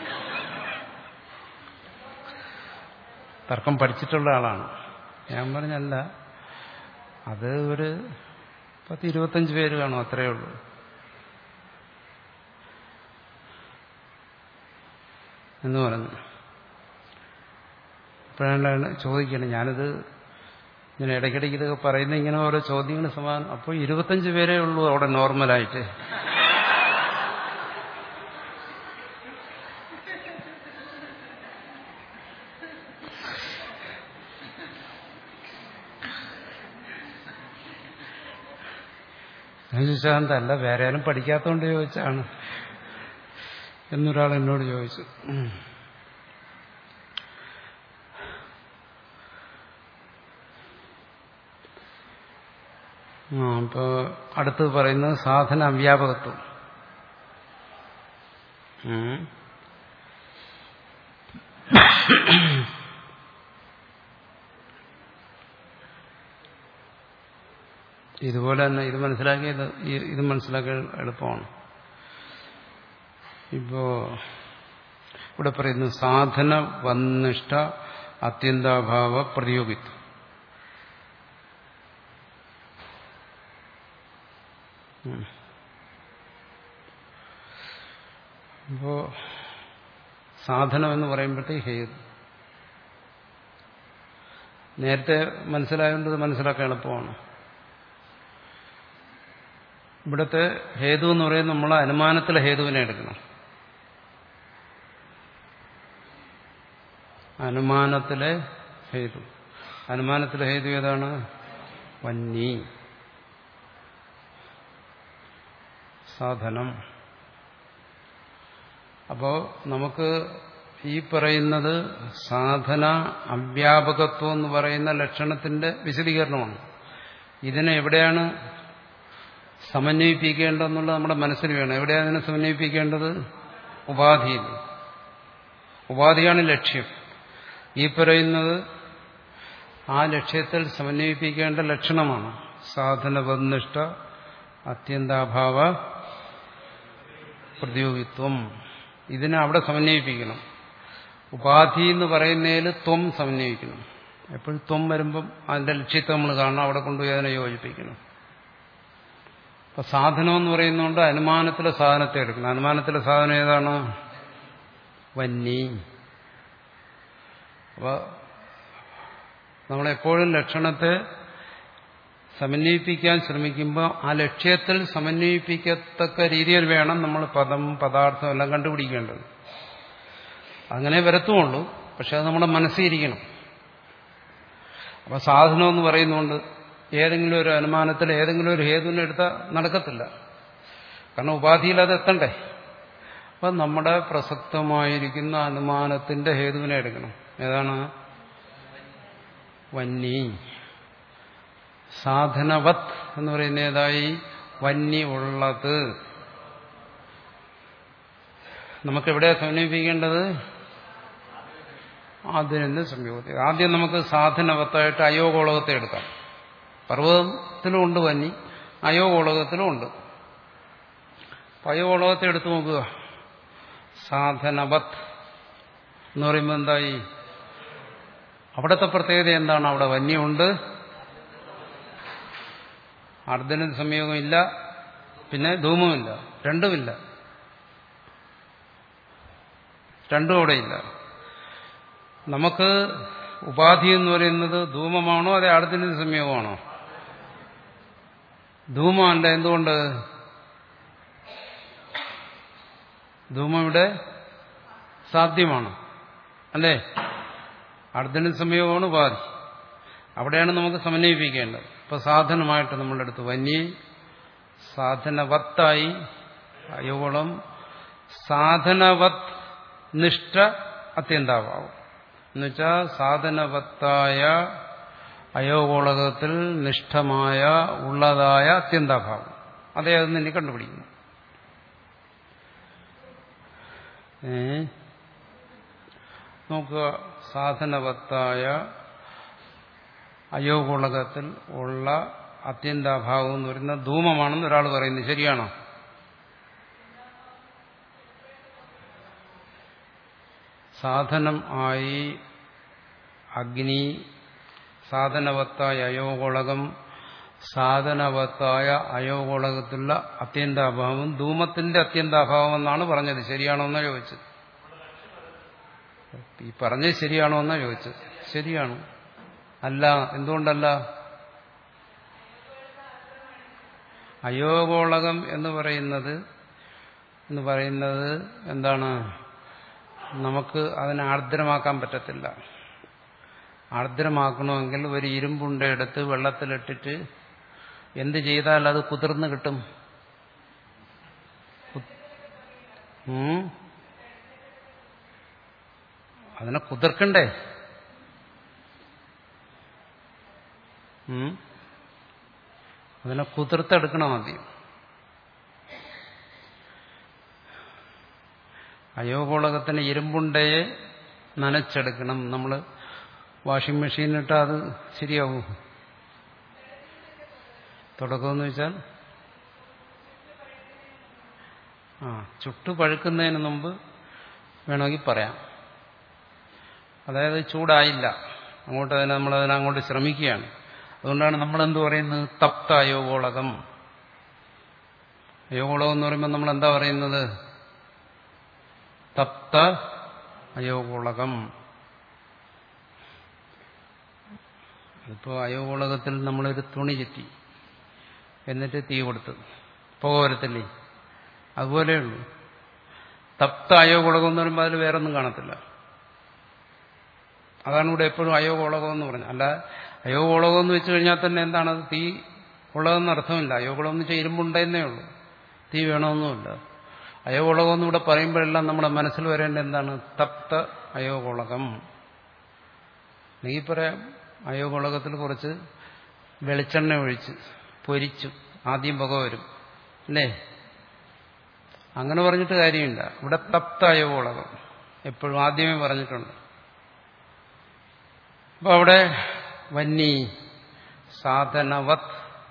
തർക്കം പഠിച്ചിട്ടുള്ള ആളാണ്. ഞാൻ പറഞ്ഞല്ല, അത് ഒരു പത്ത് ഇരുപത്തഞ്ച് പേര് കാണും, അത്രയേ ഉള്ളൂ. എന്ന് പറഞ്ഞു. അപ്പോഴാണ് ചോദിക്കണം, ഞാനിത് ഇങ്ങനെ ഇടയ്ക്കിടയ്ക്ക് ഇതൊക്കെ പറയുന്ന ഇങ്ങനെ ഓരോ ചോദ്യങ്ങൾ സമാനം. അപ്പോൾ ഇരുപത്തഞ്ച് പേരേ ഉള്ളൂ അവിടെ നോർമലായിട്ട്. ഞാൻ ചോദിച്ചാൽ വേറെ ആരും പഠിക്കാത്തതുകൊണ്ട് ചോദിച്ചാണ് എന്നൊരാൾ എന്നോട് ചോദിച്ചു. ആ അപ്പോ അടുത്ത് പറയുന്നത് സാധന അവ്യാപകത്വം. ഇതുപോലെ തന്നെ ഇത് മനസ്സിലാക്കിയത് ഇത് മനസ്സിലാക്കാൻ എളുപ്പമാണ്. ഇപ്പോ ഇവിടെ പറയുന്നു സാധന വന്നിഷ്ഠ അത്യന്താഭാവ പ്രതിയോഗിത്വം. അപ്പോ സാധനം എന്ന് പറയുമ്പോഴത്തേക്ക് ഹേതു നേരത്തെ മനസ്സിലായതുകൊണ്ട് ഇത് മനസ്സിലാക്കാൻ എളുപ്പമാണ്. ഇവിടുത്തെ ഹേതു എന്ന് പറയുന്നത് നമ്മളെ അനുമാനത്തിലെ ഹേതുവിനെ എടുക്കണം. അനുമാനത്തിലെ ഹേതു അനുമാനത്തിലെ ഹേതു ഏതാണ്? വന്നി, സാധനം. അപ്പോ നമുക്ക് ഈ പറയുന്നത് സാധന അവ്യാപകത്വം എന്ന് പറയുന്ന ലക്ഷണത്തിന്റെ വിശദീകരണമാണ്. ഇതിനെ എവിടെയാണ് സമന്വയിപ്പിക്കേണ്ടതെന്നുള്ളത് നമ്മുടെ മനസ്സിൽ വേണം. എവിടെയാണ് ഇതിനെ സമന്വയിപ്പിക്കേണ്ടത്? ഉപാധിയിൽ. ഉപാധിയാണ് ലക്ഷ്യം. ഈ പറയുന്നത് ആ ലക്ഷ്യത്തിൽ സമന്വയിപ്പിക്കേണ്ട ലക്ഷണമാണ്. സാധനബന്ധിഷ്ഠ അത്യന്താഭാവ പ്രതിയോഗിത്വം. ഇതിനെ അവിടെ സമന്വയിപ്പിക്കണം. ഉപാധി എന്ന് പറയുന്നതിൽ ത്വം സമന്വയിക്കണം. എപ്പോഴും ത്വം വരുമ്പം അതിന്റെ ലക്ഷ്യത്തെ നമ്മൾ കാണണം, അവിടെ കൊണ്ടുപോയി അതിനെ യോജിപ്പിക്കണം. അപ്പൊ സാധനം എന്ന് പറയുന്നതുകൊണ്ട് അനുമാനത്തിലെ സാധനത്തെ എടുക്കണം. അനുമാനത്തിലെ സാധനം ഏതാണ്? വന്നി. അപ്പൊ നമ്മളെപ്പോഴും ലക്ഷണത്തെ സമന്വയിപ്പിക്കാൻ ശ്രമിക്കുമ്പോൾ ആ ലക്ഷ്യത്തിൽ സമന്വയിപ്പിക്കത്തക്ക രീതിയിൽ വേണം നമ്മൾ പദം പദാർത്ഥം എല്ലാം കണ്ടുപിടിക്കേണ്ടത്. അങ്ങനെ വരത്തുമുള്ളൂ, പക്ഷെ അത് നമ്മുടെ മനസ്സിരിക്കണം. അപ്പൊ സാധനം എന്ന് പറയുന്നതുകൊണ്ട് ഏതെങ്കിലും ഒരു അനുമാനത്തിൽ ഏതെങ്കിലും ഒരു ഹേതുവിനെ എടുത്താൽ നടക്കത്തില്ല. കാരണം ഉപാധിയിൽ അത് എത്തണ്ടേ. അപ്പം നമ്മുടെ പ്രസക്തമായിരിക്കുന്ന അനുമാനത്തിന്റെ ഹേതുവിനെ എടുക്കണം. ഏതാണ്? വന്നി. സാധനവത് എന്ന് പറയുന്ന ഏതായി? വന്നി ഉള്ളത്. നമുക്കെവിടെയാണ് സമന്വയിപ്പിക്കേണ്ടത്? അതിനെ സംയോഗത്തിൽ. ആദ്യം നമുക്ക് സാധനവത്തായിട്ട് അയോഗോളകത്തെ എടുക്കാം. പർവ്വതത്തിലും ഉണ്ട് വന്നി, അയോഗോളകത്തിലും ഉണ്ട്. അയോഗോളകത്തെ എടുത്തു നോക്കുക. സാധനവത് എന്ന് പറയുമ്പോൾ എന്തായി? അവിടുത്തെ പ്രത്യേകത എന്താണ്? അവിടെ വന്യമുണ്ട്, അർദ്ധന സംയോഗമില്ല, പിന്നെ ധൂമമില്ല, രണ്ടുമില്ല. രണ്ടും അവിടെയില്ല. നമുക്ക് ഉപാധി എന്ന് പറയുന്നത് ധൂമമാണോ അതെ അർദ്ധന സംയോഗമാണോ? ധൂമമല്ല. എന്തുകൊണ്ട്? ധൂമം ഇവിടെ സാധ്യമാണ്, അല്ലേ? അർദ്ധന സംയോഗമാണ് ഉപാധി. അവിടെയാണ് നമുക്ക് സമന്വയിപ്പിക്കേണ്ടത്. ഇപ്പൊ സാധനമായിട്ട് നമ്മളെടുത്ത് വന്യ, സാധനവത്തായി അയോഗോളം, സാധനവത് നിഷ്ഠ അത്യന്താഭാവം എന്നുവെച്ചാൽ സാധനവത്തായ അയോഗോളകത്തിൽ നിഷ്ഠമായ ഉള്ളതായ അത്യന്താഭാവം. അതേ അത് നിന്നെ കണ്ടുപിടിക്കുന്നു. ഏ നോക്കുക. സാധനവത്തായ അയോഗോളകത്തിൽ ഉള്ള അത്യന്താഭാവം എന്ന് പറയുന്നത് ധൂമമാണെന്ന് ഒരാൾ പറയുന്നത് ശരിയാണോ? സാധനം ആയി അഗ്നി, സാധനവത്തായ അയോഗോളകം, സാധനവത്തായ അയോഗോളകത്തിലുള്ള അത്യന്താഭാവം ധൂമത്തിന്റെ അത്യന്താഭാവം എന്നാണ് പറഞ്ഞത്. ശരിയാണോ എന്നാ ചോദിച്ചത്. ഈ പറഞ്ഞത് ശരിയാണോ എന്നാ ചോദിച്ചത്. ശരിയാണ്. അല്ല. എന്തുകൊണ്ടല്ല? അയോഗോളകം എന്ന് പറയുന്നത് എന്ന് പറയുന്നത് എന്താണ്? നമുക്ക് അതിനെ ആർദ്രമാക്കാൻ പറ്റത്തില്ല. ആർദ്രമാക്കണമെങ്കിൽ ഒരു ഇരുമ്പുണ്ട എടുത്ത് വെള്ളത്തിലിട്ടിട്ട് എന്ത് ചെയ്താൽ അത് കുതിർന്ന് കിട്ടും? അതിനെ കുതിർക്കണ്ടേ? അതിനെ കുതിർത്തെടുക്കണം ആദ്യം. അയോഗോളകത്തിന് ഇരുമ്പുണ്ടയെ നനച്ചെടുക്കണം. നമ്മൾ വാഷിംഗ് മെഷീനിലിട്ടാൽ അത് ശരിയാവും? തുടക്കമെന്ന് വെച്ചാൽ ആ ചുട്ടു പഴുക്കുന്നതിന് മുമ്പ് വേണമെങ്കിൽ പറയാം. അതായത് ചൂടായില്ല, അങ്ങോട്ട് അതിനെ നമ്മളതിനെ അങ്ങോട്ട് ശ്രമിക്കുകയാണ്. അതുകൊണ്ടാണ് നമ്മളെന്ത് പറയുന്നത്? തപ്ത അയോഗോളകം. അയോഗോളകം എന്ന് പറയുമ്പോൾ നമ്മൾ എന്താ പറയുന്നത്? തപ്ത അയോഗോളകം. അതിപ്പോ അയോഗോളകത്തിൽ നമ്മളൊരു തുണി ചുറ്റി എന്നിട്ട് തീ കൊടുത്തു, പുക വരത്തില്ലേ? അതുപോലെയുള്ളൂ. തപ്ത അയോഗോളകം എന്ന് പറയുമ്പോൾ അതിൽ വേറൊന്നും കാണത്തില്ല. അതാണ് ഇവിടെ എപ്പോഴും അയോഗോളകം എന്ന് പറഞ്ഞത്. അല്ല അയോഗോളകം എന്ന് വെച്ച് കഴിഞ്ഞാൽ തന്നെ എന്താണ് തീ ഉള്ളതെന്ന് അർത്ഥമില്ല. അയോഗോളം എന്ന് വെച്ചാൽ ഇരുമ്പുണ്ടെന്നേ ഉള്ളൂ, തീ വേണമെന്നുമില്ല. അയോഗോളകം എന്ന് ഇവിടെ പറയുമ്പോഴെല്ലാം നമ്മുടെ മനസ്സിൽ വരേണ്ട എന്താണ്? തപ്ത അയോഗോളകം. നീ പറയാം അയോഗോളകത്തിൽ കുറച്ച് വെളിച്ചെണ്ണ ഒഴിച്ച് പൊരിച്ചു, ആദ്യം പുക വരും അല്ലേ? അങ്ങനെ പറഞ്ഞിട്ട് കാര്യമില്ല. ഇവിടെ തപ്ത അയോഗോളകം എപ്പോഴും ആദ്യമേ പറഞ്ഞിട്ടുണ്ട്. അപ്പൊ അവിടെ വന്നി സാധനവത്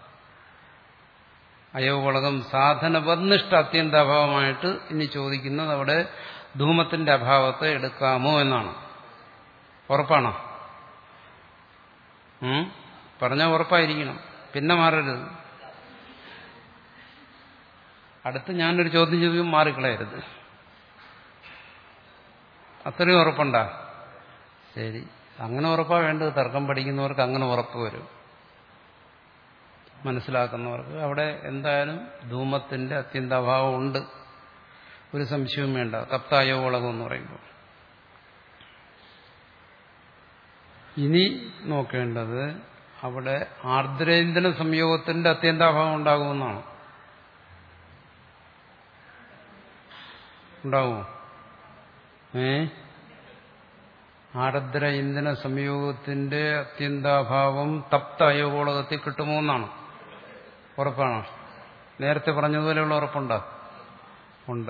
അയോഗോളകം സാധനവന്നിഷ്ട അത്യന്താഭാവമായിട്ട് ഇനി ചോദിക്കുന്നത് അവിടെ ധൂമത്തിന്റെ അഭാവത്തെ എടുക്കാമോ എന്നാണ്. ഉറപ്പാണോ? പറഞ്ഞാൽ ഉറപ്പായിരിക്കണം, പിന്നെ മാറരുത്. അടുത്ത് ഞാനൊരു ചോദ്യം ചോദിക്കും, മാറിക്കളയരുത്. അത്രയും ഉറപ്പുണ്ടാ? ശരി, അങ്ങനെ ഉറപ്പാ വേണ്ടത്. തർക്കം പഠിക്കുന്നവർക്ക് അങ്ങനെ ഉറപ്പ് വരും, മനസ്സിലാക്കുന്നവർക്ക്. അവിടെ എന്തായാലും ധൂമത്തിന്റെ അത്യന്താഭാവം ഉണ്ട്, ഒരു സംശയവും വേണ്ട. തപ്തായോഗോളകം എന്ന് പറയുമ്പോൾ ഇനി നോക്കേണ്ടത് അവിടെ ആർദ്രേന്ദ്ര സംയോഗത്തിന്റെ അത്യന്താഭാവം ഉണ്ടാകുമെന്നാണ്. ഉണ്ടാകുമോ? ഏ ആർദ്ര ഇന്ധന സംയോഗത്തിന്റെ അത്യന്താഭാവം തപ്ത അയോഗോളകത്തിൽ കിട്ടുമോ എന്നാണ്. ഉറപ്പാണോ? നേരത്തെ പറഞ്ഞതുപോലെയുള്ള ഉറപ്പുണ്ടോ? ഉണ്ട്.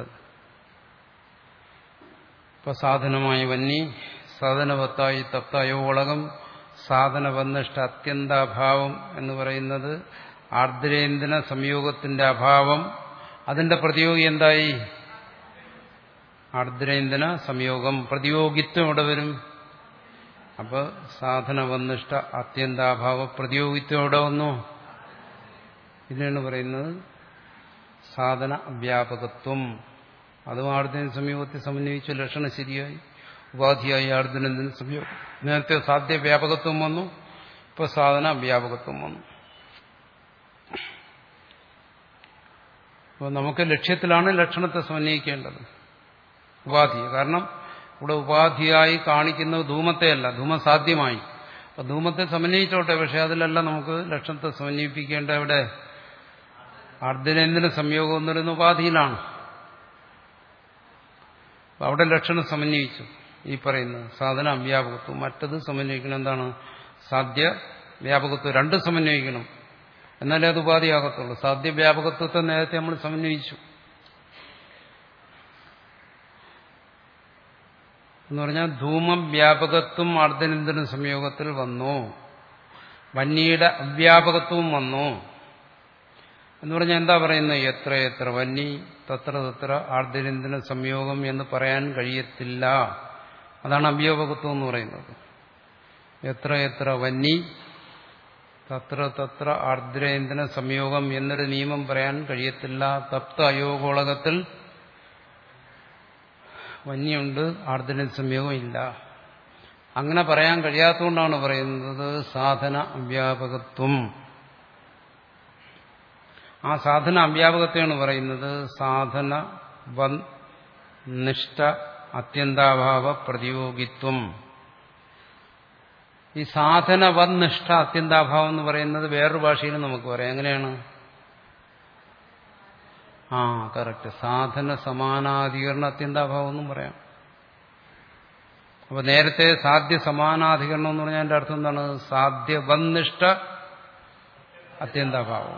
ഇപ്പൊ സാധനമായി വന്നി, സാധനവത്തായി തപ്ത അയോഗോളകം, സാധനവന്നിഷ്ട അത്യന്താഭാവം എന്ന് പറയുന്നത് ആർദ്രേന്ദ്ര സംയോഗത്തിന്റെ അഭാവം. അതിന്റെ പ്രതിയോഗി എന്തായി? ആർദ്രേന്ദ്ര സംയോഗം. പ്രതിയോഗിത്വം ഇവിടെ വരും. അപ്പൊ സാധനവന്നിഷ്ട അത്യന്താഭാവ പ്രതിയോഗിത്വം എവിടെ വന്നു? ഇതിനാണ് പറയുന്നത് സാധന വ്യാപകത്വം. അതും ആർദ്രേന്ദ്ര സംയോഗത്തെ സമന്വയിച്ച ലക്ഷണം ശരിയായി. ഉപാധിയായി ആർദ്രേന്ദ്ര സംയോഗം. നേരത്തെ സാധ്യ വ്യാപകത്വം വന്നു, ഇപ്പൊ സാധന വ്യാപകത്വം വന്നു. അപ്പോൾ നമുക്ക് ലക്ഷ്യത്തിലാണ് ലക്ഷണത്തെ സമന്വയിക്കേണ്ടത്, ഉപാധി. കാരണം ഇവിടെ ഉപാധിയായി കാണിക്കുന്നത് ധൂമത്തെയല്ല, ധൂമം സാധ്യമായി. അപ്പൊ ധൂമത്തെ സമന്വയിച്ചോട്ടെ, പക്ഷെ അതിലല്ല നമുക്ക് ലക്ഷണത്തെ സമന്വയിപ്പിക്കേണ്ട. ഇവിടെ ആർദ്രേന്ദ്ര സംയോഗം എന്ന് പറയുന്ന ഉപാധിയിലാണ്. അവിടെ ലക്ഷണം സമന്വയിച്ചു. ഈ പറയുന്നത് സാധന വ്യാപകത്വം. മറ്റത് സമന്വയിക്കണം. എന്താണ്? സാധ്യ വ്യാപകത്വം. രണ്ടും സമന്വയിക്കണം, എന്നാലേ അത് ഉപാധിയാകത്തുള്ളൂ. സാധ്യ വ്യാപകത്വത്തെ നേരത്തെ നമ്മൾ സമന്വയിച്ചു എന്ന് പറഞ്ഞാൽ ധൂമം വ്യാപകത്വം ആർദ്രേന്ദ്ര സംയോഗത്തിൽ വന്നു, വന്നിയുടെ അവ്യാപകത്വവും വന്നു എന്ന് പറഞ്ഞാൽ എന്താ പറയുന്നത്? എത്ര എത്ര വന്നി തത്ര തത്ര ആർദ്രേന്ദ്ര സംയോഗം എന്ന് പറയാൻ കഴിയത്തില്ല. അതാണ് അവ്യാപകത്വം എന്ന് പറയുന്നത്. എത്ര എത്ര വന്നി തത്ര തത്ര ആർദ്രേന്ദ്ര സംയോഗം എന്നൊരു നിയമം പറയാൻ കഴിയത്തില്ല. തപ്ത അയോഗോളകത്തിൽ വന്യുണ്ട്, ആർദ്രേന്ദ്ര സംയോഗം ഇല്ല. അങ്ങനെ പറയാൻ കഴിയാത്തതുകൊണ്ടാണ് പറയുന്നത് സാധന അവ്യാപകത്വം. ആ സാധന അവ്യാപകത്വമാണ് പറയുന്നത് സാധന നിഷ്ഠ അത്യന്താഭാവ പ്രതിയോഗിത്വം. ഈ സാധനവന്നിഷ്ഠ അത്യന്താഭാവം എന്ന് പറയുന്നത് വേറൊരു ഭാഷയിൽ നമുക്ക് പറയാം. എങ്ങനെയാണ്? ആ കറക്റ്റ്, സാധന സമാനാധികരണ അത്യന്താഭാവം എന്നും പറയാം. അപ്പൊ നേരത്തെ സാധ്യ സമാനാധികരണം എന്ന് പറഞ്ഞാൽ അതിന്റെ അർത്ഥം എന്താണ്? സാധ്യവന്നിഷ്ഠ അത്യന്താഭാവം.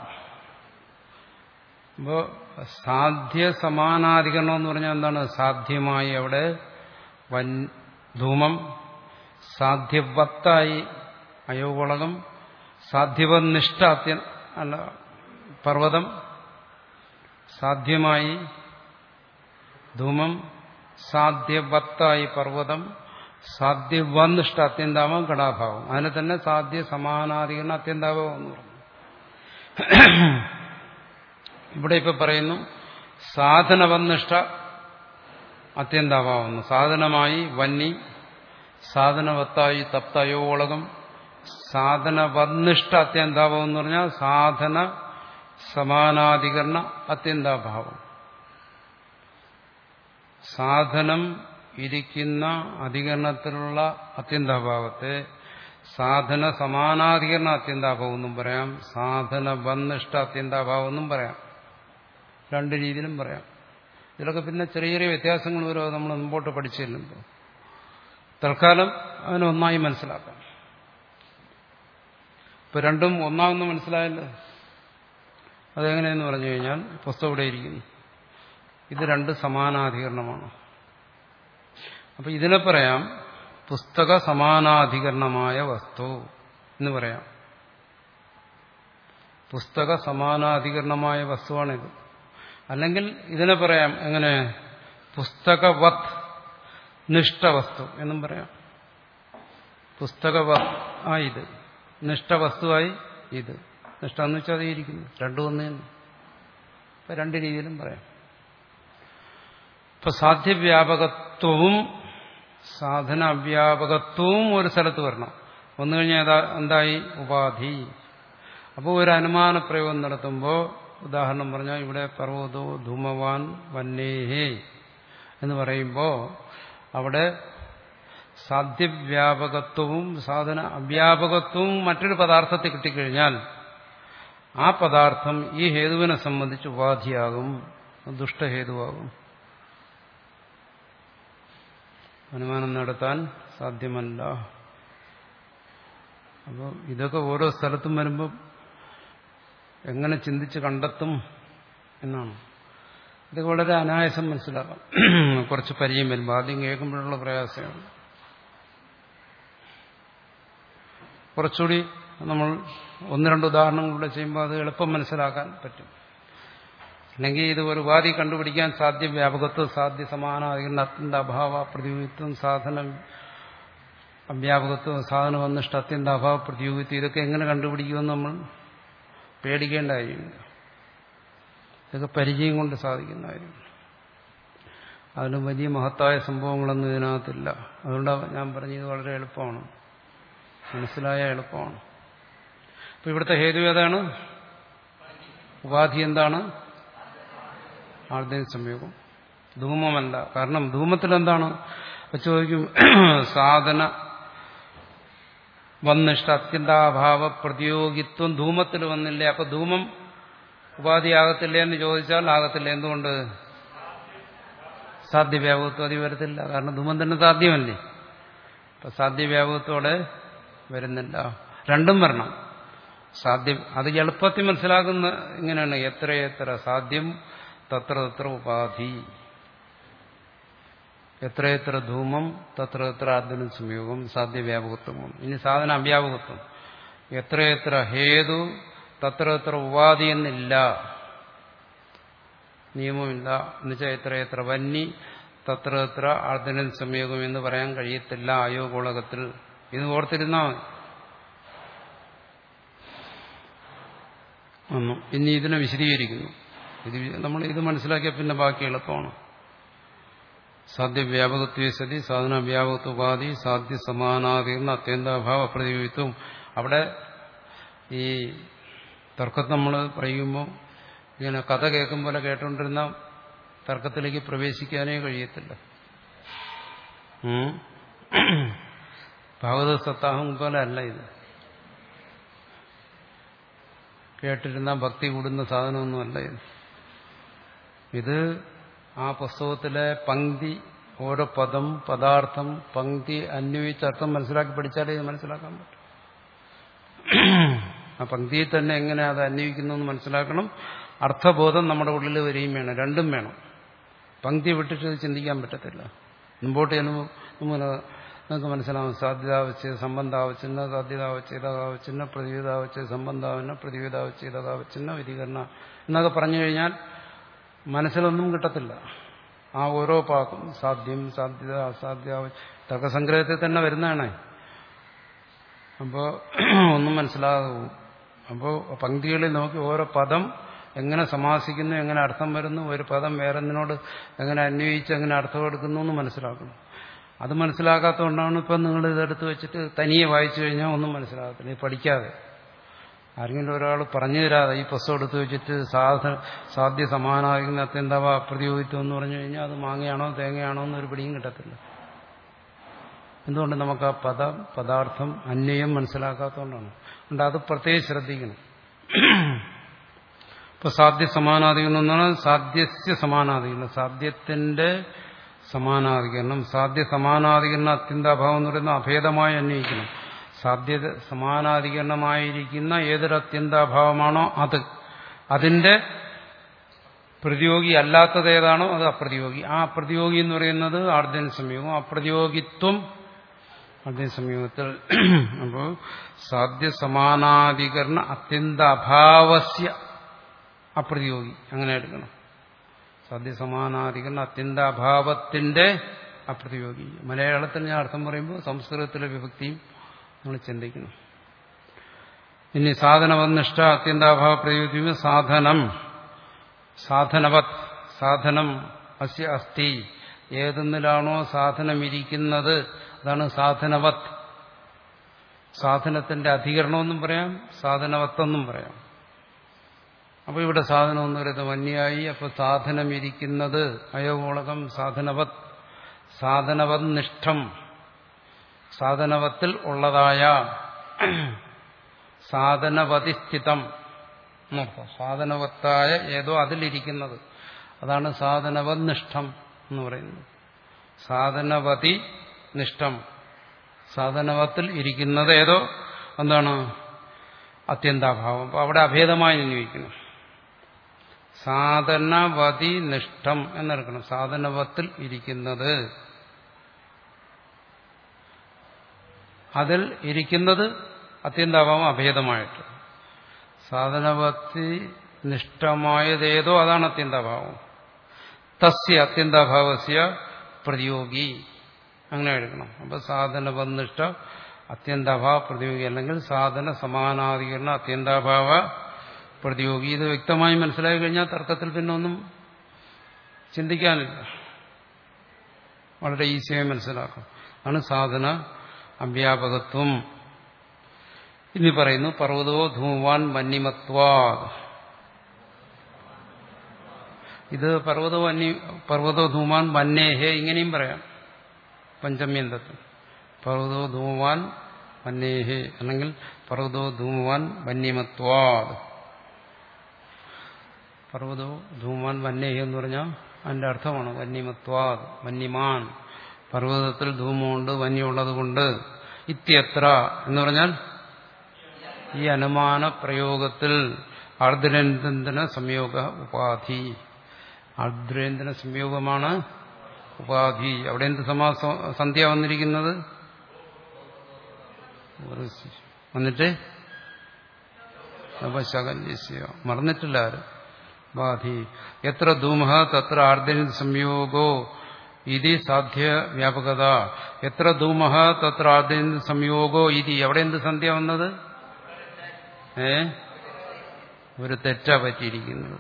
അപ്പോ സാധ്യ സമാനാധികരണം എന്ന് പറഞ്ഞാൽ എന്താണ്? സാധ്യമായി അവിടെ വൻ ധൂമം, സാധ്യവത്തായി അയോഗോളകം, സാധ്യവന്നിഷ്ഠ അത്യ അല്ല പർവ്വതം, സാധ്യമായി ധൂമം, സാധ്യവത്തായി പർവ്വതം, സാധ്യവന്നിഷ്ഠ അത്യന്താഭാവം ഘടാഭാവം. അതിനെ തന്നെ സാധ്യ സമാനാധികരണ അത്യന്താഭാവം എന്ന് പറഞ്ഞു. ഇവിടെ ഇപ്പൊ പറയുന്നു സാധനവന്നിഷ്ഠ അത്യന്താഭാവം. സാധനമായി വന്നി, സാധനവത്തായി തപ്ത അയോഗോളകം, സാധനവന്നിഷ്ഠ അത്യന്താഭാവം എന്ന് പറഞ്ഞാൽ സാധന സമാനാധികരണ അത്യന്താഭാവം. സാധനം ഇരിക്കുന്ന അധികരണത്തിലുള്ള അത്യന്താഭാവത്തെ സാധന സമാനാധികരണ അത്യന്താഭാവം എന്നും പറയാം, സാധന ബന്ധിഷ്ട അത്യന്താഭാവം എന്നും പറയാം. രണ്ട് രീതിയിലും പറയാം. ഇതിലൊക്കെ പിന്നെ ചെറിയ ചെറിയ വ്യത്യാസങ്ങൾ വരും, നമ്മൾ മുമ്പോട്ട് പഠിച്ചു ചെല്ലുമ്പോൾ. തൽക്കാലം അതിനൊന്നായി മനസ്സിലാക്കാം. ഇപ്പൊ രണ്ടും ഒന്നാമെന്ന് മനസ്സിലായല്ലോ. അതെങ്ങനെയെന്ന് പറഞ്ഞു കഴിഞ്ഞാൽ പുസ്തകം ഇവിടെ ഇരിക്കുന്നു, ഇത് രണ്ട് സമാനാധികരണമാണ്. അപ്പൊ ഇതിനെ പറയാം പുസ്തക സമാനാധികരണമായ വസ്തു എന്ന് പറയാം. പുസ്തക സമാനാധികരണമായ വസ്തുവാണിത്. അല്ലെങ്കിൽ ഇതിനെ പറയാം എങ്ങനെ, പുസ്തകവത് നിഷ്ഠവസ്തു എന്നും പറയാം. പുസ്തകവത് ആയത് നിഷ്ഠവസ്തുവായി ഇത്. നിഷ്ഠ എന്ന് വെച്ചാൽ അതിരിക്കുന്നു, രണ്ടും ഒന്ന് തന്നെ. ഇപ്പൊ രണ്ട് രീതിയിലും പറയാം. ഇപ്പൊ സാധ്യവ്യാപകത്വവും സാധന അവ്യാപകത്വവും ഒരു സ്ഥലത്ത് വരണം. വന്നു കഴിഞ്ഞാൽ എന്തായി? ഉപാധി. അപ്പോൾ ഒരു അനുമാന പ്രയോഗം നടത്തുമ്പോൾ, ഉദാഹരണം പറഞ്ഞാൽ ഇവിടെ പർവ്വതോ ധൂമവാൻ വന്നേഹേ എന്ന് പറയുമ്പോൾ അവിടെ സാധ്യവ്യാപകത്വവും സാധന അവ്യാപകത്വവും മറ്റൊരു പദാർത്ഥത്തിൽ കിട്ടിക്കഴിഞ്ഞാൽ ആ പദാർത്ഥം ഈ ഹേതുവിനെ സംബന്ധിച്ച് ഉപാധിയാകും, ദുഷ്ടഹേതുവാകും. അനുമാനം നടത്താൻ സാധ്യമല്ല. അപ്പോൾ ഇതൊക്കെ ഓരോ സ്ഥലത്തും വരുമ്പം എങ്ങനെ ചിന്തിച്ച് കണ്ടെത്തും എന്നാണ്. ഇതൊക്കെ വളരെ അനായാസം മനസ്സിലാക്കാം, കുറച്ച് പരിചയം വരുമ്പോൾ. ആദ്യം കേൾക്കുമ്പോഴുള്ള പ്രയാസമാണ്. കുറച്ചുകൂടി നമ്മൾ ഒന്ന് രണ്ട് ഉദാഹരണങ്ങളിലൂടെ ചെയ്യുമ്പോൾ അത് എളുപ്പം മനസ്സിലാക്കാൻ പറ്റും. അല്ലെങ്കിൽ ഇത് ഒരു ഉപാധി കണ്ടുപിടിക്കാൻ സാധ്യ വ്യാപകത്വം, സാധ്യ സമാനാധികരണത്തിന്റെ അഭാവ പ്രതിയോഗിത്വം, സാധന അവ്യാപകത്വം, സാധന വന്നിഷ്ട അത്യന്ത അഭാവ പ്രതിയോഗിത്വം, ഇതൊക്കെ എങ്ങനെ കണ്ടുപിടിക്കുമെന്ന് നമ്മൾ പേടിക്കേണ്ട കാര്യമില്ല. ഇതൊക്കെ പരിചയം കൊണ്ട് സാധിക്കുന്ന കാര്യമാണ്. അതിന് വലിയ മഹത്തായ സംഭവങ്ങളൊന്നും ഇതിനകത്തില്ല. അതുകൊണ്ടാണ് ഞാൻ പറഞ്ഞത് വളരെ എളുപ്പമാണ്, മനസ്സിലായ എളുപ്പമാണ്. അപ്പൊ ഇവിടുത്തെ ഹേതു ഏതാണ്? ഉപാധി എന്താണ്? ആർദ്യ സംയോഗം. ധൂമമല്ല. കാരണം ധൂമത്തിൽ എന്താണ് ചോദിക്കും? സാധന വന്നിഷ്ട അത്യന്താഭാവ പ്രതിയോഗിത്വം ധൂമത്തിൽ വന്നില്ലേ? അപ്പൊ ധൂമം ഉപാധിയാകത്തില്ലേ എന്ന് ചോദിച്ചാൽ ആകത്തില്ല. എന്തുകൊണ്ട്? സാധ്യവ്യാപകത്വം അതി വരത്തില്ല. കാരണം ധൂമം തന്നെ സാധ്യമല്ലേ. അപ്പൊ സാധ്യവ്യാപകത്തോടെ വരുന്നില്ല. രണ്ടും വരണം. സാധ്യം അത് എളുപ്പത്തിൽ മനസ്സിലാക്കുന്ന ഇങ്ങനെയാണ്. എത്രയെത്ര സാധ്യം തത്ര തത്ര ഉപാധി, എത്രയെത്ര ധൂമം തത്ര തത്ര ആദ്യം സംയോഗം, സാധ്യവ്യാപകത്വം. ഇനി സാധന അവ്യാപകത്വം. എത്രയെത്ര ഹേതു തത്ര തത്ര ഉപാധി എന്നില്ല, നിയമമില്ല. എന്നുവെച്ചാൽ എത്രയെത്ര വന്നി തത്ര തത്ര ആർദ്ദന സംയോഗം എന്ന് പറയാൻ കഴിയത്തില്ല ആയോഗോളകത്തിൽ. ഇത് ഓർത്തിരുന്നാൽ മതി. ഇനി ഇതിനെ വിശദീകരിക്കുന്നു. ഇത് നമ്മൾ ഇത് മനസ്സിലാക്കിയ പിന്നെ ബാക്കി എളുപ്പമാണ്. സാധ്യ വ്യാപകത്വ സതി സാധന വ്യാപകത്വ ഉപാധി സാധ്യ സമാനാധികരണ അത്യന്താഭാവ പ്രതിയോഗിത്വം. അവിടെ ഈ തർക്കത്തെ നമ്മൾ പറയുമ്പോൾ ഇങ്ങനെ കഥ കേൾക്കും പോലെ കേട്ടുകൊണ്ടിരുന്ന തർക്കത്തിലേക്ക് പ്രവേശിക്കാനേ കഴിയത്തില്ല. ഭാഗവത സപ്താഹം പോലെ അല്ല ഇത്. കേട്ടിരുന്ന ഭക്തി കൂടുന്ന സാധനമൊന്നുമല്ല ഇത്. ഇത് ആ പുസ്തകത്തിലെ പങ്ക്തി, ഓരോ പദം പദാർത്ഥം പങ്ക്തി അന്വയിച്ച് അർത്ഥം മനസ്സിലാക്കി പഠിച്ചാലേ ഇത് മനസ്സിലാക്കാൻ പറ്റും. ആ പങ്ക്തിയിൽ തന്നെ എങ്ങനെ അത് അന്വയിക്കുന്നു എന്ന് മനസ്സിലാക്കണം. അർത്ഥബോധം നമ്മുടെ ഉള്ളിൽ വരികയും വേണം. രണ്ടും വേണം. പങ്ക്തി വിട്ടിട്ട് ഇത് ചിന്തിക്കാൻ പറ്റത്തില്ല. മുമ്പോട്ട് ചെല്ലുമ്പോൾ നിങ്ങൾക്ക് മനസ്സിലാവും. സാധ്യതാവച്ച് സംബന്ധാവച്ചിന്ന സാധ്യതാവച്ച് ഇതകാവച്ചിന്ന പ്രതിവിധാവച്ച് സംബന്ധാവന പ്രതിവിധാവച്ച് ഇതകാവച്ചിന്ന വിധികരണ എന്നൊക്കെ പറഞ്ഞു കഴിഞ്ഞാൽ മനസ്സിലൊന്നും കിട്ടത്തില്ല. ആ ഓരോ പാക്കും സാധ്യം സാധ്യത അസാധ്യ തർക്കസംഗ്രഹത്തിൽ തന്നെ വരുന്നതാണ്. അപ്പോൾ ഒന്നും മനസ്സിലാകും. അപ്പോൾ പങ്ക്തികളിൽ നോക്കി ഓരോ പദം എങ്ങനെ സമാസിക്കുന്നു, എങ്ങനെ അർത്ഥം വരുന്നു, ഒരു പദം വേറൊന്നിനോട് എങ്ങനെ അന്വയിച്ച് എങ്ങനെ അർത്ഥം എടുക്കുന്നു എന്ന് മനസ്സിലാക്കണം. അത് മനസ്സിലാക്കാത്തതുകൊണ്ടാണ് ഇപ്പം നിങ്ങൾ ഇതെടുത്ത് വെച്ചിട്ട് തനിയെ വായിച്ചു കഴിഞ്ഞാൽ ഒന്നും മനസ്സിലാകത്തില്ല. പഠിക്കാതെ ആരെങ്കിലും ഒരാൾ പറഞ്ഞു തരാതെ ഈ പുസ്തകം എടുത്ത് വെച്ചിട്ട് സാധ സാധ്യ സമാനാകുന്ന അത്യന്തവ പ്രതിയോഗിത്വം എന്ന് പറഞ്ഞു കഴിഞ്ഞാൽ അത് മാങ്ങയാണോ തേങ്ങയാണോ എന്നൊരു പിടിയും കിട്ടത്തില്ല. എന്തുകൊണ്ട് നമുക്ക് ആ പദ പദാർത്ഥം അന്വയം മനസ്സിലാക്കാത്തതുകൊണ്ടാണ്. അതുകൊണ്ട് അത് പ്രത്യേകം ശ്രദ്ധിക്കണം. ഇപ്പൊ സാധ്യ സമാനാധികരണം എന്നാണ് സാധ്യസ്യ സമാനാധികരണം, സാധ്യത്തിന്റെ സമാനാധികരണം. സാധ്യ സമാനാധികരണം അത്യന്താഭാവം എന്ന് പറയുന്നത് അഭേദമായി അന്വയിക്കണം. സാധ്യത സമാനാധികരണമായിരിക്കുന്ന ഏതൊരു അത്യന്താഭാവമാണോ അത്, അതിന്റെ പ്രതിയോഗി അല്ലാത്തത് ഏതാണോ അത് അപ്രതിയോഗി. ആ അപ്രതിയോഗി എന്ന് പറയുന്നത് ആർദ്യൻ സംയോഗം. അപ്രതിയോഗിത്വം ആർദ്യൻ സംയോഗത്തിൽ. അപ്പോൾ സാധ്യ സമാനാധികരണ അത്യന്താഭാവസ്യ അപ്രതിയോഗി അങ്ങനെ എടുക്കണം. സാധ്യ സമാനാധികരണ അത്യന്താഭാവത്തിന്റെ അപ്രതിയോഗി. മലയാളത്തിൽ ഞാൻ അർത്ഥം പറയുമ്പോൾ സംസ്കൃതത്തിലെ വിഭക്തിയും നമ്മൾ ചിന്തിക്കണം. ഇനി സാധനവന്നിഷ്ഠ അത്യന്താഭാവ പ്രയോഗിക്കുമ്പോൾ സാധനം സാധനവത്, സാധനം അസ്യ അസ്തി, ഏതെന്നിലാണോ സാധനം ഇരിക്കുന്നത് അതാണ് സാധനവത്. സാധനത്തിന്റെ അധികരണമെന്നും പറയാം, സാധനവത്തെന്നും പറയാം. അപ്പൊ ഇവിടെ സാധനം എന്ന് പറയുന്നത് വന്യായി. അപ്പൊ സാധനം ഇരിക്കുന്നത് അയോഗോളകം സാധനവത്, സാധനവത് നിഷ്ഠം, സാധനവത്തിൽ ഉള്ളതായ, സാധനവതിസ്ഥിതം, സാധനവത്തായ ഏതോ അതിലിരിക്കുന്നത്, അതാണ് സാധനവത് നിഷ്ഠം എന്ന് പറയുന്നത്. സാധനവതി നിഷ്ഠം, സാധനവത്തിൽ ഇരിക്കുന്നത് ഏതോ എന്താണ് അത്യന്താഭാവം. അപ്പൊ അവിടെ അഭേദമായി അന്വയിക്കണം. സാധനവതി നിഷ്ഠം എന്നെടുക്കണം. സാധനവത്തിൽ ഇരിക്കുന്നത്, അതിൽ ഇരിക്കുന്നത് അത്യന്താഭാവം അഭേദമായിട്ട്. സാധനവത്തി നിഷ്ഠമായതേതോ അതാണ് അത്യന്താഭാവം. തസ്യ അത്യന്താഭാവസ്യ പ്രതിയോഗി അങ്ങനെ എടുക്കണം. അപ്പൊ സാധനവന്നിഷ്ഠ അത്യന്താഭാവ പ്രതിയോഗി, അല്ലെങ്കിൽ സാധന സമാനാധികരണ അത്യന്താഭാവ പ്രതിയോഗി. ഇത് വ്യക്തമായി മനസ്സിലാക്കി കഴിഞ്ഞാൽ തർക്കത്തിൽ പിന്നെ ഒന്നും ചിന്തിക്കാനില്ല, വളരെ ഈസിയായി മനസ്സിലാക്കും. ആണ് സാധന അവ്യാപകത്വം. ഇനി പറയുന്നു പർവ്വതോ ധൂമാൻ വന്യമത്വാ. ഇത് പർവ്വതോ വന്യ പർവ്വതോ ധൂമാൻ വന്നേഹേ ഇങ്ങനെയും പറയാം. പഞ്ചമ്യന്തത്തിൽ പർവ്വതോ ധൂമാൻ വന്നേഹേ അല്ലെങ്കിൽ പർവ്വതോ ധൂമാൻ വന്യമത്വാ. പർവ്വതോ ധൂമാൻ വന്നേഹേ എന്ന് പറഞ്ഞാൽ അതിന്റെ അർത്ഥമാണ് വന്യമത്വാ, വന്യമാൻ. പർവ്വതത്തിൽ ധൂമമുണ്ട്, വന്യമുള്ളത് കൊണ്ട്. ഇത്യത്ര എന്ന് പറഞ്ഞാൽ ഈ അനുമാന പ്രയോഗത്തിൽ ആർദ്രേന്ദ്രന സംയോഗ ഉപാധി. ആർദ്രേന്ദ്രന സംയോഗമാണ് ഉപാധി. അവിടെ എന്ത് സമാസ സന്ധ്യ വന്നിരിക്കുന്നത്? വന്നിട്ട് അപശകന്യസ്യ മറന്നിട്ടില്ല ആര് ഉപാധി. എത്ര ധൂമഃ തത്ര ആർദ്രേന്ദ്ര സംയോഗോ ഇതി സാധ്യ വ്യാപകത. എത്ര ധൂമഃ തത്ര ആർദ്രേന്ദ്ര സംയോഗോ ഇതി. അവിടെ എന്ത് സന്ധ്യ വന്നത്? ഏ ഒരു തെറ്റാ പറ്റിയിരിക്കുന്നത്.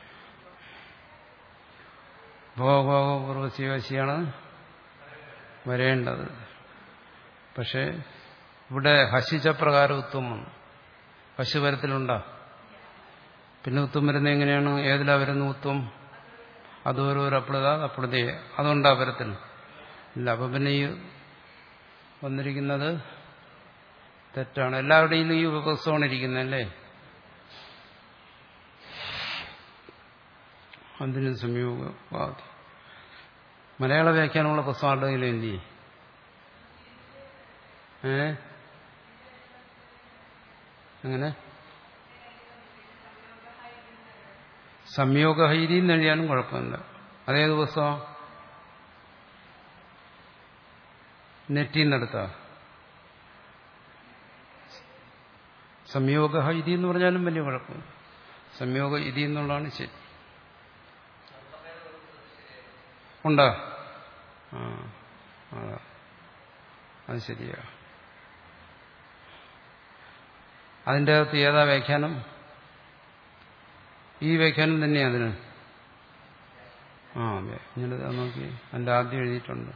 ഭോഗപൂർവശിവശിയാണ് വരേണ്ടത്. പക്ഷെ ഇവിടെ ഹസിച്ച പ്രകാരം ഉത്തം വന്നു. ഹസി വരത്തിലുണ്ടാ. പിന്നെ ഉത്തം വരുന്നത് എങ്ങനെയാണ്? ഏതിലാ വരുന്ന ഉത്തം? അതോരോരോ അപ്ലത അപ്ലതേ അതുകൊണ്ടാ വരത്തിൽ ഇല്ല. അപ്പൊ പിന്നെ ഈ വന്നിരിക്കുന്നത് തെറ്റാണ്. എല്ലാവരുടെയും ഈ പുസ്തകമാണ് ഇരിക്കുന്നതല്ലേ. അതിന് സംയോഗവാദി. മലയാള വ്യാഖ്യാനമുള്ള പുസ്തകം ആരുടെങ്കിലും എന്ത് ചെയ്യും? ഏ അങ്ങനെ സംയോഗഹൈരി എന്ന് എഴുതിയാലും കുഴപ്പമില്ല. അതേത് പുസ്തകം? നെറ്റിന്നെടുത്ത സംയോഗ ഇതി എന്ന് പറഞ്ഞാലും വലിയ കുഴപ്പമില്ല. സംയോഗ ഇതി എന്നുള്ളതാണ് ശരി. ഉണ്ടോ? ആ അതാ അത് ശരിയാ. അതിൻ്റെ അകത്ത് ഏതാ വ്യാഖ്യാനം? ഈ വ്യാഖ്യാനം തന്നെയാ അതിന്. ആ അതെ, ഞാനത് നോക്കി അതിൻ്റെ ആദ്യം എഴുതിയിട്ടുണ്ട്.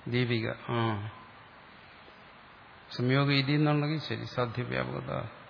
ദീപിക. ആ സംയോഗ ഇതി എന്നുണ്ടെങ്കിൽ ശരി. സാധ്യവ്യാപകത.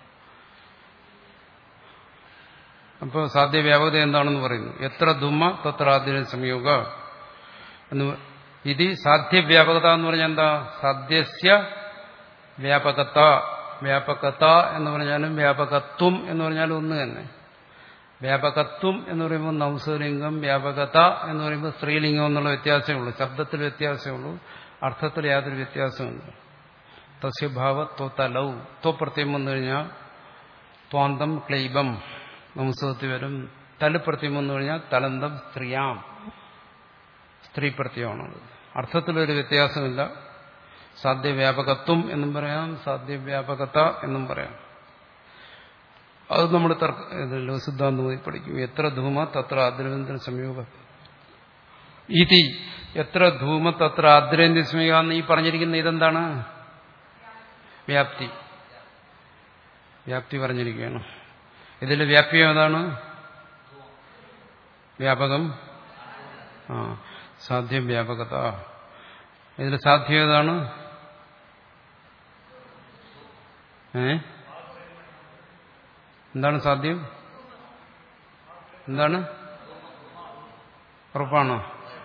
അപ്പോൾ സാധ്യവ്യാപകത എന്താണെന്ന് പറയുന്നു. എത്ര ധുമ തത്ര ആദ്യ സംയോഗ എന്ന്. ഇതി സാധ്യവ്യാപകത എന്ന് പറഞ്ഞാൽ എന്താ? സാധ്യസ്യ വ്യാപകത. വ്യാപകത എന്ന് പറഞ്ഞാലും വ്യാപകത്വം എന്ന് പറഞ്ഞാലും ഒന്ന് തന്നെ. വ്യാപകത്വം എന്ന് പറയുമ്പോൾ നംസലിംഗം, വ്യാപകത എന്ന് പറയുമ്പോൾ സ്ത്രീലിംഗം എന്നുള്ള വ്യത്യാസമേ ഉള്ളൂ. ശബ്ദത്തിൽ വ്യത്യാസമേ ഉള്ളൂ, അർത്ഥത്തിൽ യാതൊരു വ്യത്യാസമില്ല. തസ്യഭാവ ത്വതലൗ. ത്വ പ്രത്യം വന്നു കഴിഞ്ഞാൽ ത്വാന്തം ക്ലൈബം നംസത്തിൽ വരും. തല് പ്രത്യം വന്നു കഴിഞ്ഞാൽ തലന്തം സ്ത്രീയാം, സ്ത്രീ പ്രത്യമാണത്. അർത്ഥത്തിലൊരു വ്യത്യാസമില്ല. സാധ്യവ്യാപകത്വം എന്നും പറയാം, സാധ്യവ്യാപകത എന്നും പറയാം. അത് നമ്മൾ തർക്ക സിദ്ധാന്തമായി പഠിക്കും. എത്ര ധൂമ തത്ര ആദ്രേന്ദ്ര സംയോഗ ഇതി. എത്ര ധൂമ തത്ര ആദ്രേന്ദ്ര സംയോഗ എന്ന് ഈ പറഞ്ഞിരിക്കുന്ന ഇതെന്താണ്? വ്യാപ്തി. വ്യാപ്തി പറഞ്ഞിരിക്കുകയാണ്. ഇതിൽ വ്യാപ്യം ഏതാണ്? വ്യാപകം. ആ സാധ്യം വ്യാപകത. ഇതിൽ സാധ്യം ഏതാണ്? ഏ എന്താണ് സാധ്യം? എന്താണ്? ഉറപ്പാണോ?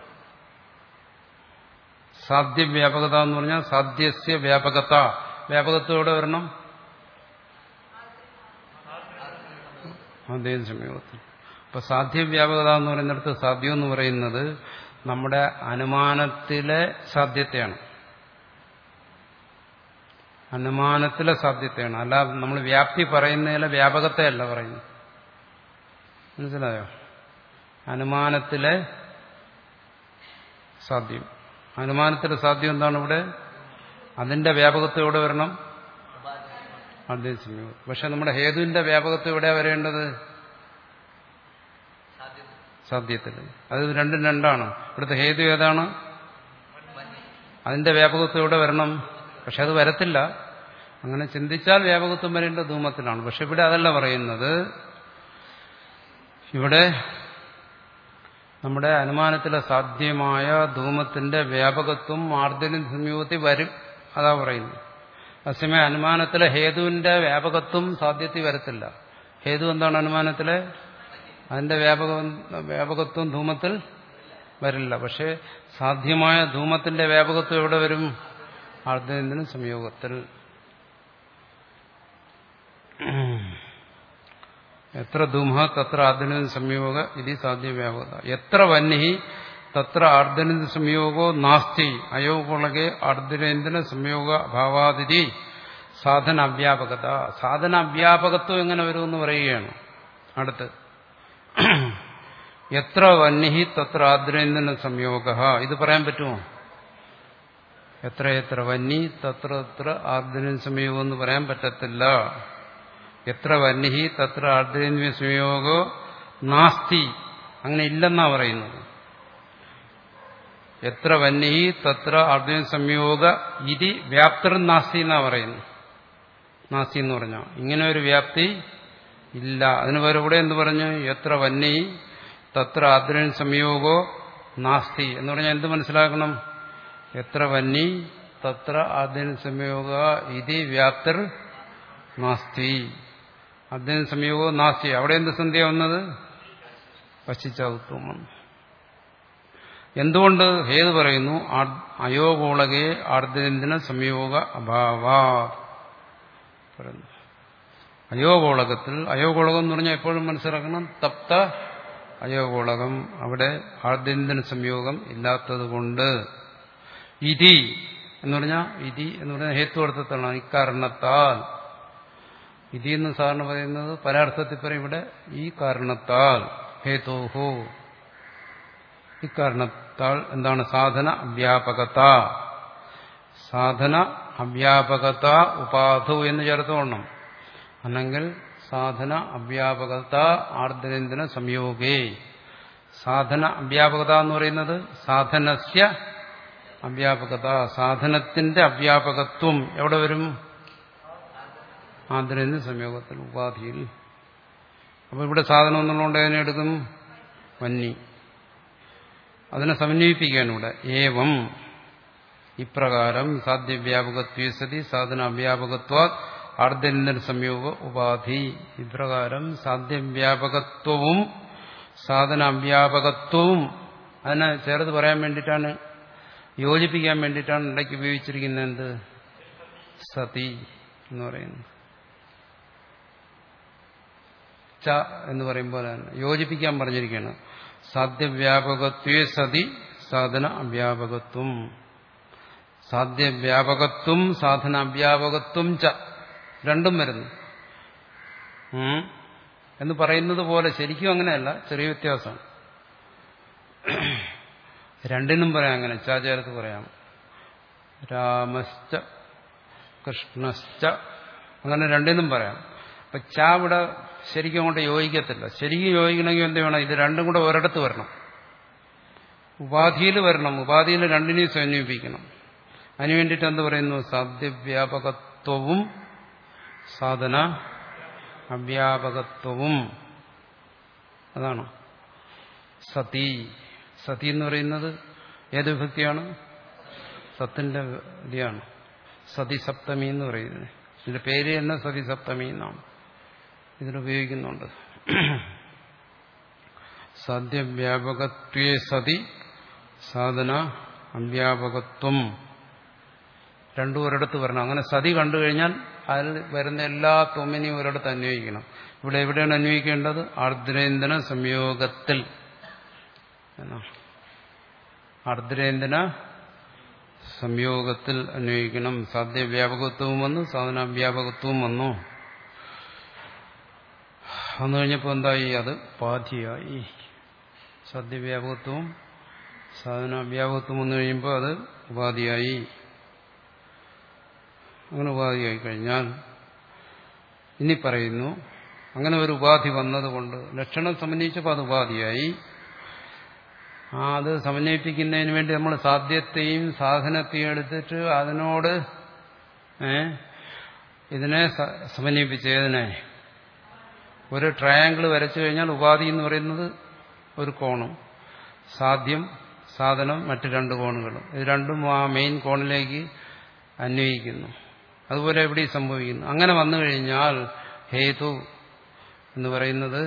സാധ്യവ്യാപകത എന്ന് പറഞ്ഞാൽ സാധ്യസ്യ വ്യാപകത. വ്യാപകത്തോടെ വരണം അദ്ദേഹം സംയോഗത്തിൽ. അപ്പൊ സാധ്യവ്യാപകത എന്ന് പറയുന്നിടത്ത് സാധ്യം എന്ന് പറയുന്നത് നമ്മുടെ അനുമാനത്തിലെ സാധ്യതയാണ്. അനുമാനത്തിലെ സാധ്യതയാണ്. അല്ല നമ്മൾ വ്യാപ്തി പറയുന്നതിലെ വ്യാപകത്തെയല്ല പറയുന്നത്. മനസ്സിലായോ? അനുമാനത്തിലെ സാധ്യം. അനുമാനത്തിലെ സാധ്യം എന്താണ് ഇവിടെ? അതിന്റെ വ്യാപകത്വം എവിടെ വരണം? ആദ്യം സംയോഗം. പക്ഷെ നമ്മുടെ ഹേതുവിന്റെ വ്യാപകത്വം എവിടെയാ വരേണ്ടത്? സാധ്യത്തിൽ. അത് രണ്ടും രണ്ടാണ്. ഇവിടുത്തെ ഹേതു ഏതാണ്? അതിന്റെ വ്യാപകത്വം എവിടെ വരണം? പക്ഷെ അത് വരത്തില്ല. അങ്ങനെ ചിന്തിച്ചാൽ വ്യാപകത്വം വരേണ്ട ധൂമത്തിലാണ്. പക്ഷെ ഇവിടെ അതല്ല പറയുന്നത്. ഇവിടെ നമ്മുടെ അനുമാനത്തിലെ സാധ്യമായ ധൂമത്തിന്റെ വ്യാപകത്വം ആർദ്രം സംയോഗത്തിൽ വരും. അതാ പറയുന്നത്. അതേസമയം അനുമാനത്തിലെ ഹേതുവിന്റെ വ്യാപകത്വം സാധ്യത്തിൽ വരത്തില്ല. ഹേതു എന്താണ്? അനുമാനത്തിലെ അതിന്റെ വ്യാപക വ്യാപകത്വം ധൂമത്തിൽ വരില്ല. പക്ഷെ സാധ്യമായ ധൂമത്തിന്റെ വ്യാപകത്വം എവിടെ വരും? ആർദ്രേന്ദ്രൻ സംയോഗത്തിൽ. എത്ര ധൂമ തത്ര ആർദ്രേന്ദ്രൻ സംയോഗ ഇതി സാധ്യവ്യാപകത. എത്ര വന്നി തത്ര ആർദ്രേന്ദ്ര സംയോഗോ നാസ്തി അയോഗുളകെ ആർദ്രേന്ദ്രൻ സംയോഗ അഭാവാതിരി സാധന അവ്യാപകത. സാധന അവ്യാപകത്വം എങ്ങനെ വരുമെന്ന് പറയുകയാണ് അടുത്ത്. എത്ര വന്നി തത്ര ആർദ്രേന്ദ്രൻ സംയോഗ. ഇത് പറയാൻ പറ്റുമോ? എത്ര എത്ര വന്നി തത്ര എത്ര ആർദ്രേന്ദ്ര സംയോഗം എന്ന് പറയാൻ പറ്റത്തില്ല. എത്ര വന്നി തത്ര ആർദ്രേന്ദ്ര സംയോഗോ നാസ്തി, അങ്ങനെ ഇല്ലെന്നാ പറയുന്നത്. എത്ര വന്നി തത്ര ആർദ്രേന്ദ്ര സംയോഗ ഇതി വ്യാപ്തർ നാസ്തി എന്നാ പറയുന്നത്. നാസ്തി എന്ന് പറഞ്ഞാൽ ഇങ്ങനെ ഒരു വ്യാപ്തി ഇല്ല. അതിന് പകരം ഇവിടെ എന്ത് പറഞ്ഞു? എത്ര വന്നി തത്ര ആർദ്രേന്ദ്ര സംയോഗോ നാസ്തി എന്ന് പറഞ്ഞാൽ എന്ത് മനസ്സിലാക്കണം? എത്ര വന്നി തത്ര ആർദ്രേന്ദ്ര സംയോഗ ഇതി വ്യാപ്തർ നാസ്തി. ആർദ്രേന്ദ്ര സംയോഗോ നാസ്തി. അവിടെ എന്ത് സന്ധ്യ വന്നത്? പശ്ചിച്ചാവുത്വം വന്നു. എന്തുകൊണ്ട്? ഹേതു പറയുന്നു അയോഗോളകെ ആർദ്രേന്ദ്ര സംയോഗ അഭാവ പറയുന്നു. അയോഗോളകത്തിൽ, അയോഗോളകം എന്ന് പറഞ്ഞാൽ എപ്പോഴും മനസ്സിലാക്കണം തപ്ത അയോഗോളകം, അവിടെ ആർദ്രേന്ദ്ര സംയോഗം ഇല്ലാത്തത് കൊണ്ട്. ഇതി എന്ന് പറഞ്ഞാൽ ഇതി എന്ന് പറഞ്ഞാൽ ഹേത്വർത്ഥത്താണ്. ഇക്കാരണത്താൽ. ഇതി എന്ന് സാറിന് പറയുന്നത് പല അർത്ഥത്തിൽ പറയും. ഇവിടെ ഈ കാരണത്താൽ, ഹേതോഹോ, ഇക്കാരണത്താൽ എന്താണ്? സാധന അവ്യാപകത. സാധന അവ്യാപകത ഉപാധു എന്ന് ചേർത്ത് കൊള്ളണം. അല്ലെങ്കിൽ സാധന അവ്യാപകത ആർദ്രേന്ദ്ര സംയോഗേ. സാധന അവ്യാപകത എന്ന് പറയുന്നത് സാധനസ്യ അവ്യാപകത. സാധനത്തിന്റെ അവ്യാപകത്വം എവിടെ വരും? ആർദ്രേന്ദ്ര സംയോഗത്തിൽ, ഉപാധിയിൽ. അപ്പൊ ഇവിടെ സാധനം എന്നുള്ളതുകൊണ്ട് അതിനെ എടുക്കും വന്നി. അതിനെ സമന്വയിപ്പിക്കുകയാണ് ഇവിടെ. ഏവം ഇപ്രകാരം സാധ്യവ്യാപകത്വേ സതി സാധന അവ്യാപകത്വാ ആർദ്രേന്ദ്ര സംയോഗ ഉപാധി. ഇപ്രകാരം സാധ്യവ്യാപകത്വവും സാധന അവ്യാപകത്വവും അതിനെ ചേർത്ത് പറയാൻ വേണ്ടിയിട്ടാണ്, യോജിപ്പിക്കാൻ വേണ്ടിയിട്ടാണ് ഇടയ്ക്ക് ഉപയോഗിച്ചിരിക്കുന്നത് എന്ത് സതി എന്ന് പറയുന്നത്. ച എന്ന് പറയുമ്പോൾ യോജിപ്പിക്കാൻ പറഞ്ഞിരിക്കുകയാണ്. സാധ്യവ്യാപകത്വേ സതി സാധന അവ്യാപകത്വം. സാധ്യവ്യാപകത്വം സാധന അവ്യാപകത്വം ച രണ്ടും വരുന്നു എന്ന് പറയുന്നത് പോലെ ശരിക്കും അങ്ങനെയല്ല, ചെറിയ വ്യത്യാസമാണ്. രണ്ടിനും പറയാം, അങ്ങനെ ച ചേർത്ത് പറയാം. രാമശ്ച കൃഷ്ണശ്ച അങ്ങനെ രണ്ടിനും പറയാം. അപ്പൊ ച ഇവിടെ ശരിക്കും അങ്ങോട്ട് യോജിക്കത്തില്ല. ശരിക്കും യോജിക്കണമെങ്കിൽ എന്ത് വേണം? ഇത് രണ്ടും കൂടെ ഒരിടത്ത് വരണം, ഉപാധിയിൽ വരണം. ഉപാധിയിൽ രണ്ടിനെയും സമന്വയിപ്പിക്കണം. അതിനു വേണ്ടിയിട്ട് എന്ത് പറയുന്നു? സാധ്യവ്യാപകത്വവും സാധന അവ്യാപകത്വവും. അതാണ് സതി. സതി എന്ന് പറയുന്നത് ഏത് വിഭക്തിയാണ്? സത്തിന്റെ ഇതിയാണ് സതി സപ്തമി എന്ന് പറയുന്നത്. ഇതിന്റെ പേര് തന്നെ സതി സപ്തമി എന്നാണ്, ഇതിലുപയോഗിക്കുന്നുണ്ട്. സാധ്യവ്യാപകത്വേ സതി സാധന അവ്യാപകത്വം രണ്ടും ഒരിടത്ത് വരണം. അങ്ങനെ സതി കണ്ടു കഴിഞ്ഞാൽ അതിൽ വരുന്ന എല്ലാ തൊമ്മിനെയും ഒരിടത്ത് അന്വയിക്കണം. ഇവിടെ എവിടെയാണ് അന്വയിക്കേണ്ടത്? ആർദ്രേന്ദ്ര സംയോഗത്തിൽ. ആർദ്രേന്ദ്ര സംയോഗത്തിൽ അന്വയിക്കണം. സാധ്യവ്യാപകത്വവും വന്നു, സാധനാവ്യാപകത്വവും വന്നു. വന്നു കഴിഞ്ഞപ്പോൾ എന്തായി? അത് ഉപാധിയായി. സാധ്യവ്യാപകത്വവും സാധനാവ്യാപകത്വം വന്നു കഴിയുമ്പോൾ അത് ഉപാധിയായി. അങ്ങനെ ഉപാധിയായി കഴിഞ്ഞാൽ ഇനി പറയുന്നു, അങ്ങനെ ഒരു ഉപാധി വന്നതുകൊണ്ട് ലക്ഷണം സമന്വയിച്ചപ്പോൾ അത് ഉപാധിയായി. ആ അത് സമന്വയിപ്പിക്കുന്നതിന് വേണ്ടി നമ്മൾ സാധ്യത്തെയും സാധനത്തെയും എടുത്തിട്ട് അതിനോട് ഇതിനെ സമന്വയിപ്പിച്ചതിനെ ഒരു ട്രയാങ്കിൾ വരച്ചു കഴിഞ്ഞാൽ ഉപാധി എന്ന് പറയുന്നത് ഒരു കോണും, സാധ്യം സാധനം മറ്റു രണ്ട് കോണുകളും. ഇത് രണ്ടും ആ മെയിൻ കോണിലേക്ക് അന്വയിക്കുന്നു. അതുപോലെ എവിടെ സംഭവിക്കുന്നു. അങ്ങനെ വന്നു കഴിഞ്ഞാൽ ഹേതു എന്ന് പറയുന്നത്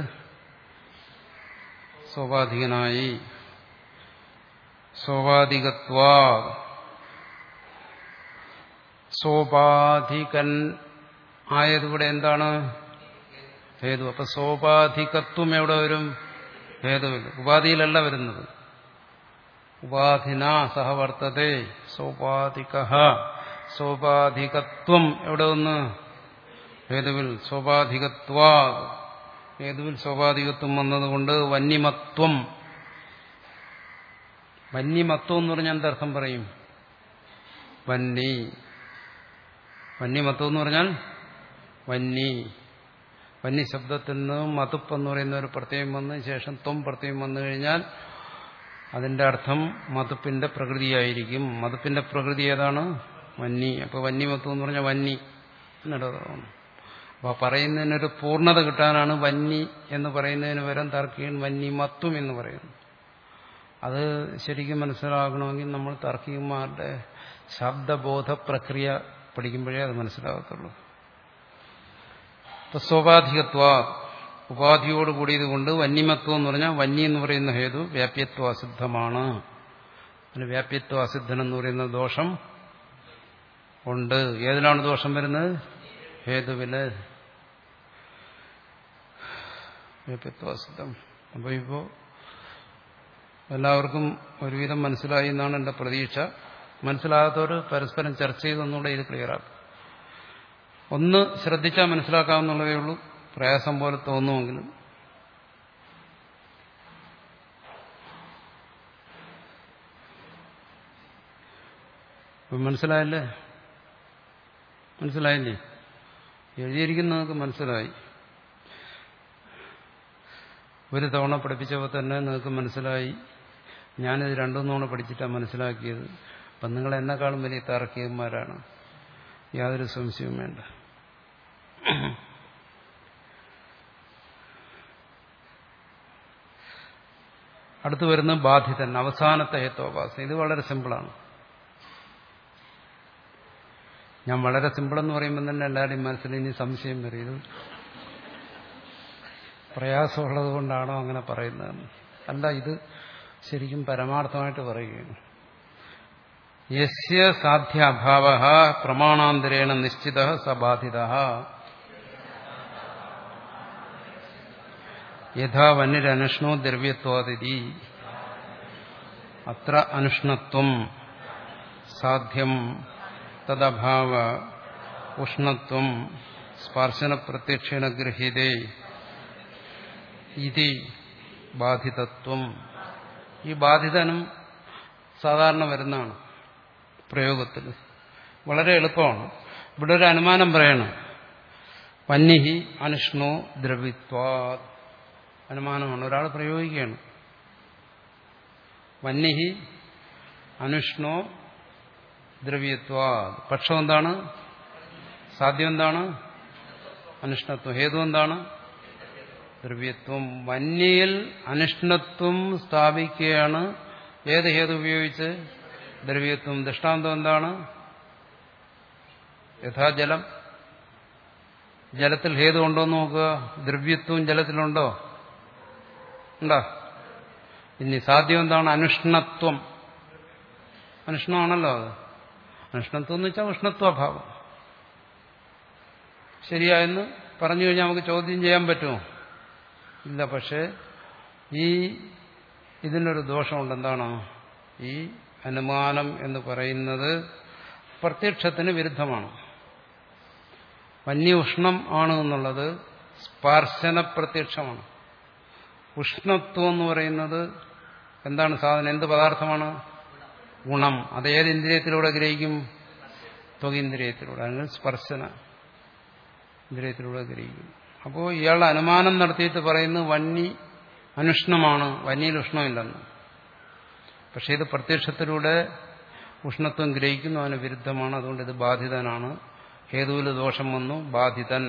സ്വാഭാവികനായി. സ്വാഭാവികത്വാ സ്വാഭാവികൻ ആയതുകൂടെ എന്താണ്? ഹേതു. അപ്പൊ സ്വാഭാവികത്വം എവിടെ വരും? ഹേതുവിൽ, ഉപാധിയിലല്ല വരുന്നത്. ഉപാധിന സഹവർത്തതേ സ്വാഭാവിക. സ്വാഭാവികത്വം എവിടെ വന്ന്? ഹേതുവിൽ. സ്വാഭാവികത്വാ ഹേതുവിൽ സ്വാഭാവികത്വം വന്നതുകൊണ്ട് വന്യമത്വം. വന്യമത്വം എന്ന് പറഞ്ഞാൽ എന്തർത്ഥം പറയും? വന്നി. വന്യമത്വം എന്ന് പറഞ്ഞാൽ വന്നി. വന്നി ശബ്ദത്തിൽ നിന്ന് മതുപ്പ് എന്ന് പറയുന്ന ഒരു പ്രത്യയം വന്ന് ശേഷം ത്വം പ്രത്യയം വന്നു കഴിഞ്ഞാൽ അതിന്റെ അർത്ഥം മതുപ്പിന്റെ പ്രകൃതിയായിരിക്കും. മതുപ്പിന്റെ പ്രകൃതി ഏതാണ്? വന്നി. അപ്പൊ വന്യമത്വം എന്ന് പറഞ്ഞാൽ വന്നി എന്നിടതാണ്. അപ്പൊ പറയുന്നതിനൊരു പൂർണ്ണത കിട്ടാനാണ് വന്നി എന്ന് പറയുന്നതിന് പകരം താർക്കികൻ വന്യമത്വം എന്ന് പറയുന്നു. അത് ശരിക്കും മനസ്സിലാകണമെങ്കിൽ നമ്മൾ താർക്കികന്മാരുടെ ശബ്ദബോധ പ്രക്രിയ പഠിക്കുമ്പോഴേ അത് മനസ്സിലാകത്തുള്ളൂ. ഇപ്പൊ സ്വാഭാവികത്വ ഉപാധിയോട് കൂടിയതുകൊണ്ട് വന്യമത്വം എന്ന് പറഞ്ഞാൽ വന്നി എന്ന് പറയുന്ന ഹേതു വ്യാപ്യത്വ അസിദ്ധമാണ്. അതിന് വ്യാപ്യത്വ അസിദ്ധൻ എന്ന് പറയുന്ന ദോഷം ഉണ്ട്. ഏതിലാണ് ദോഷം വരുന്നത്? ഹേതുവില്. വ്യാപ്യത്വ അസിദ്ധം. അപ്പൊ ഇപ്പോ എല്ലാവർക്കും ഒരുവിധം മനസ്സിലായി എന്നാണ് എന്റെ പ്രതീക്ഷ. മനസ്സിലാകാത്തവർ പരസ്പരം ചർച്ച ചെയ്തൊന്നുകൂടെ ഇത് ക്ലിയറാക്കും. ഒന്ന് ശ്രദ്ധിച്ചാൽ മനസ്സിലാക്കാവുന്നുള്ളതേ ഉള്ളൂ. പ്രയാസം പോലെ തോന്നുമെങ്കിലും മനസ്സിലായല്ലേ? മനസ്സിലായില്ലേ? എഴുതിയിരിക്കുന്ന നിങ്ങൾക്ക് മനസ്സിലായി. ഒരു തവണ പഠിപ്പിച്ചപ്പോൾ തന്നെ നിങ്ങൾക്ക് മനസ്സിലായി. ഞാനിത് രണ്ടു തവണ പഠിച്ചിട്ടാണ് മനസ്സിലാക്കിയത്. അപ്പം നിങ്ങൾ എന്നെക്കാളും വലിയ താർക്കികന്മാരാണ്, യാതൊരു സംശയവും വേണ്ട. അടുത്തു വരുന്ന ബാധിതൻ, അവസാനത്തെ ഹേത്വാഭാസം. ഇത് വളരെ സിമ്പിളാണ്. ഞാൻ വളരെ സിമ്പിളെന്ന് പറയുമ്പോൾ തന്നെ എല്ലാവരുടെയും മനസ്സിൽ ഇനി സംശയം വരും. ഇത് പ്രയാസമുള്ളത് കൊണ്ടാണോ അങ്ങനെ പറയുന്നത്? അല്ല, ഇത് ശരിക്കും പരമാർത്ഥമായിട്ട് പറയുകയാണ്. യസ്യ സാധ്യാഭാവഃ പ്രമാണാന്തരേണ നിശ്ചിതഃ സബാധിതഃ യഥാ വന്നിരനുഷ്ണോ ദ്രവ്യത്വാദിതി അത്ര അനുഷ്ണത്വം സാധ്യം തദഭാവ ഉഷ്ണത്വം സ്പർശന പ്രത്യക്ഷേണ ഗൃഹ്യതേ ഇതി ബാധിതത്വം. ഈ ബാധിതനും സാധാരണ വരുന്നതാണ് പ്രയോഗത്തിൽ. വളരെ എളുപ്പമാണ്. ഇവിടെ ഒരു അനുമാനം പറയണം. വന്യഹി അനുഷ്ണോ ദ്രവിത്വാ. അനുമാനമാണ്, ഒരാൾ പ്രയോഗിക്കുകയാണ്. വന്യഹി അനുഷ്ണോ ദ്രവ്യത്വാ. പക്ഷം എന്താണ്? സാധ്യം എന്താണ്? അനുഷ്ണത്വം. ഹേതു എന്താണ്? ദ്രവ്യത്വം. വന്യയിൽ അനുഷ്ണത്വം സ്ഥാപിക്കുകയാണ്. ഏത് ഹേതു ഉപയോഗിച്ച്? ദ്രവ്യത്വം. ദൃഷ്ടാന്തം എന്താണ്? യഥാ ജലം. ജലത്തിൽ ഹേതു ഉണ്ടോ എന്ന് നോക്കുക. ദ്രവ്യത്വം ജലത്തിലുണ്ടോ? ഉണ്ടോ? ഇനി സാധ്യം എന്താണ്? അനുഷ്ണത്വം. അനുഷ്ണമാണല്ലോ അത്. അനുഷ്ണത്വം എന്ന് വെച്ചാൽ ഉഷ്ണത്വഭാവം. ശരിയായെന്ന് പറഞ്ഞു കഴിഞ്ഞാൽ നമുക്ക് ചോദ്യം ചെയ്യാൻ പറ്റുമോ? ഇല്ല. പക്ഷേ ഈ ഇതിനൊരു ദോഷമുണ്ട്. എന്താണ്? ഈ അനുമാനം എന്ന് പറയുന്നത് പ്രത്യക്ഷത്തിന് വിരുദ്ധമാണ്. വന്യ ഉഷ്ണം ആണ് എന്നുള്ളത് സ്പർശന പ്രത്യക്ഷമാണ്. ഉഷ്ണത്വം എന്ന് പറയുന്നത് എന്താണ് സാധനം? എന്ത് പദാർത്ഥമാണ്? ഗുണം. അത് ഏത് ഇന്ദ്രിയത്തിലൂടെ ഗ്രഹിക്കും? ത്വകിന്ദ്രിയത്തിലൂടെ, അല്ലെങ്കിൽ സ്പർശന ഇന്ദ്രിയത്തിലൂടെ ഗ്രഹിക്കും. അപ്പോൾ ഇയാൾ അനുമാനം നടത്തിയിട്ട് പറയുന്നത് വന്നി അനുഷ്ണമാണ്, വന്യയിൽ ഉഷ്ണമില്ലെന്ന്. പക്ഷെ ഇത് പ്രത്യക്ഷത്തിലൂടെ ഉഷ്ണത്വം ഗ്രഹിക്കുന്നു, അതിന് വിരുദ്ധമാണ്. അതുകൊണ്ട് ഇത് ബാധിതനാണ്. ഹേതുവിൽ ദോഷം വന്നു, ബാധിതൻ.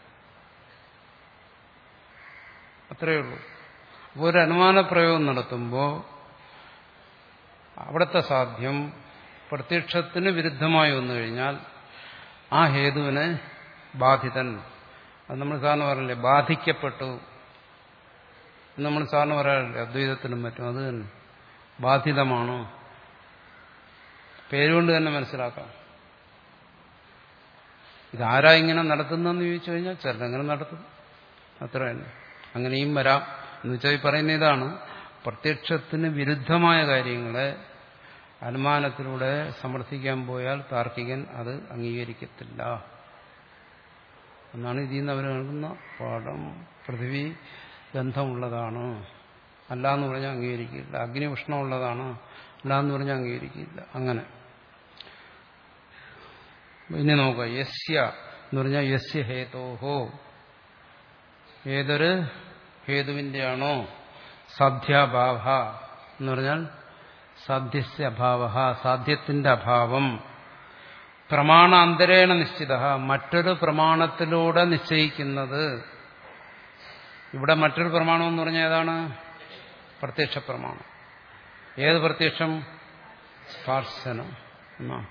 അത്രയേ ഉള്ളൂ. അപ്പോൾ ഒരു അനുമാന പ്രയോഗം നടത്തുമ്പോൾ അവിടുത്തെ സാധ്യം പ്രത്യക്ഷത്തിന് വിരുദ്ധമായി വന്നു കഴിഞ്ഞാൽ ആ ഹേതുവിനെ ബാധിതൻ. അത് നമ്മൾ സാറിന് പറയില്ലേ, ബാധിക്കപ്പെട്ടു നമ്മൾ സാറിന് പറയാറില്ലേ അദ്വൈതത്തിനും മറ്റും. അത് തന്നെ ബാധിതമാണ്. പേരുകൊണ്ട് തന്നെ മനസ്സിലാക്കാം. ഇതാരാ ഇങ്ങനെ നടത്തുന്നതെന്ന് ചോദിച്ചു കഴിഞ്ഞാൽ ചിലരെങ്ങനെ നടത്തും, അത്ര തന്നെ. അങ്ങനെയും വരാം. എന്ന് വെച്ചാൽ ഈ പറയുന്ന ഇതാണ്, പ്രത്യക്ഷത്തിന് വിരുദ്ധമായ കാര്യങ്ങളെ അനുമാനത്തിലൂടെ സമർത്ഥിക്കാൻ പോയാൽ താർക്കികൻ അത് അംഗീകരിക്കത്തില്ല എന്നാണ് ഇതിൽ നിന്ന് അവർ നൽകുന്ന പാഠം. പൃഥ്വി ഗന്ധമുള്ളതാണ്, അല്ല എന്ന് പറഞ്ഞാൽ അംഗീകരിക്കില്ല. അഗ്നി ഉഷ്ണമുള്ളതാണ്, അല്ല എന്ന് പറഞ്ഞാൽ അംഗീകരിക്കില്ല. അങ്ങനെ ഇനി നോക്കുക. യസ്യ എന്ന് പറഞ്ഞാൽ യസ്യ ഹേതോഹോ, ഏതൊരു ഹേതുവിന്റെയാണോ സാധ്യാഭാവ എന്ന് പറഞ്ഞാൽ സാധ്യസ്യ അഭാവ, സാധ്യത്തിന്റെ അഭാവം, പ്രമാണാന്തരേണ നിശ്ചിത, മറ്റൊരു പ്രമാണത്തിലൂടെ നിശ്ചയിക്കുന്നത്. ഇവിടെ മറ്റൊരു പ്രമാണം എന്ന് പറഞ്ഞാൽ ഏതാണ്? പ്രത്യക്ഷ പ്രമാണം. ഏത് പ്രത്യക്ഷം? സ്പർശനം എന്നാ.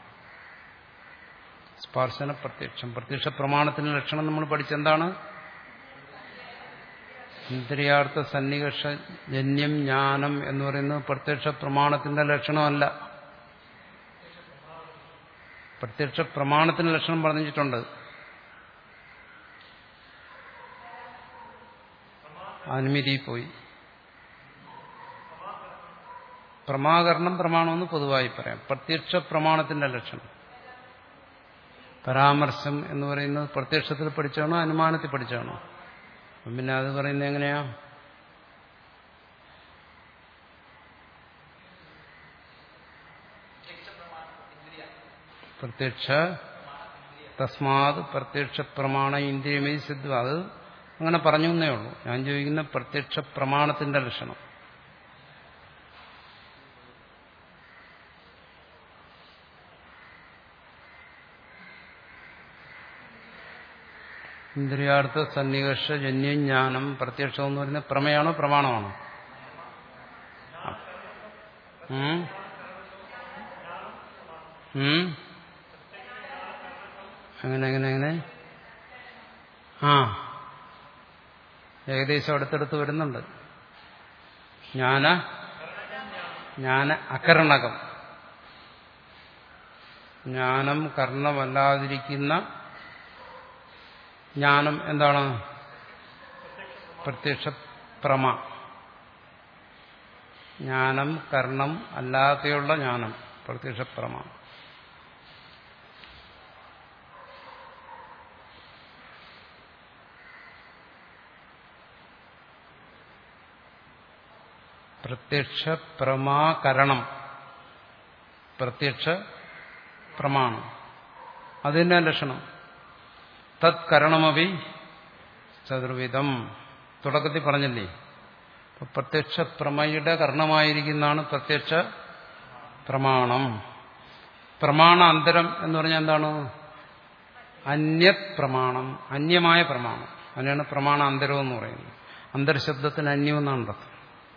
സ്പർശന പ്രത്യക്ഷം. പ്രത്യക്ഷ പ്രമാണത്തിന്റെ ലക്ഷണം നമ്മൾ പഠിച്ചെന്താണ്? ഇന്ദ്രിയാർത്ഥ സന്നികർഷ ജന്യം ജ്ഞാനം എന്ന് പറയുന്നത് പ്രത്യക്ഷ പ്രമാണത്തിന്റെ ലക്ഷണമല്ല. പ്രത്യക്ഷ പ്രമാണത്തിന്റെ ലക്ഷണം പറഞ്ഞിട്ടുണ്ട്. അനുമതി പോയി. പ്രമാകരണം പ്രമാണമെന്ന് പൊതുവായി പറയാം. പ്രത്യക്ഷ പ്രമാണത്തിന്റെ ലക്ഷണം. പരാമർശം എന്ന് പറയുന്നത് പ്രത്യക്ഷത്തിൽ പഠിച്ചാണോ അനുമാനത്തിൽ പഠിച്ചാണോ? പിന്നെ അത് പറയുന്നത് എങ്ങനെയാ? പ്രത്യക്ഷ തസ്മാത് പ്രത്യക്ഷ പ്രമാണ ഇന്ദ്രിയമേ സിദ്ധ. അത് അങ്ങനെ പറഞ്ഞു എന്നേ ഉള്ളൂ. ഞാൻ ചോദിക്കുന്ന പ്രത്യക്ഷ പ്രമാണത്തിന്റെ ലക്ഷണം. ഇന്ദ്രിയാർത്ഥ സന്നികർഷ ജന്യജ്ഞാനം പ്രത്യക്ഷം എന്ന് പറയുന്നത് പ്രമേയാണോ പ്രമാണമാണോ? അങ്ങനെ അങ്ങനെ അങ്ങനെ ആ ഏകദേശം അടുത്തടുത്ത് വരുന്നുണ്ട്. ജ്ഞാന ജ്ഞാന അകർണകം. ജ്ഞാനം കർണമല്ലാതിരിക്കുന്ന ജ്ഞാനം എന്താണ്? പ്രത്യക്ഷ പ്രമ. ജ്ഞാനം കർണം അല്ലാതെയുള്ള ജ്ഞാനം പ്രത്യക്ഷ പ്രമ. പ്രത്യക്ഷ പ്രമാകരണം. പ്രത്യക്ഷ പ്രമാണം അതിന്റെ ലക്ഷണം. തത് കരണമപി ചതുർവിധം. തുടക്കത്തിൽ പറഞ്ഞില്ലേ, പ്രത്യക്ഷ പ്രമയുടെ കർണമായിരിക്കുന്നതാണ് പ്രത്യക്ഷ പ്രമാണം. പ്രമാണ അന്തരം എന്ന് പറഞ്ഞാൽ എന്താണ്? അന്യത് പ്രമാണം, അന്യമായ പ്രമാണം. അതിനാണ് പ്രമാണ അന്തരം എന്ന് പറയുന്നത്. അന്തർശബ്ദത്തിന് അന്യമെന്നാണ് അർത്ഥം.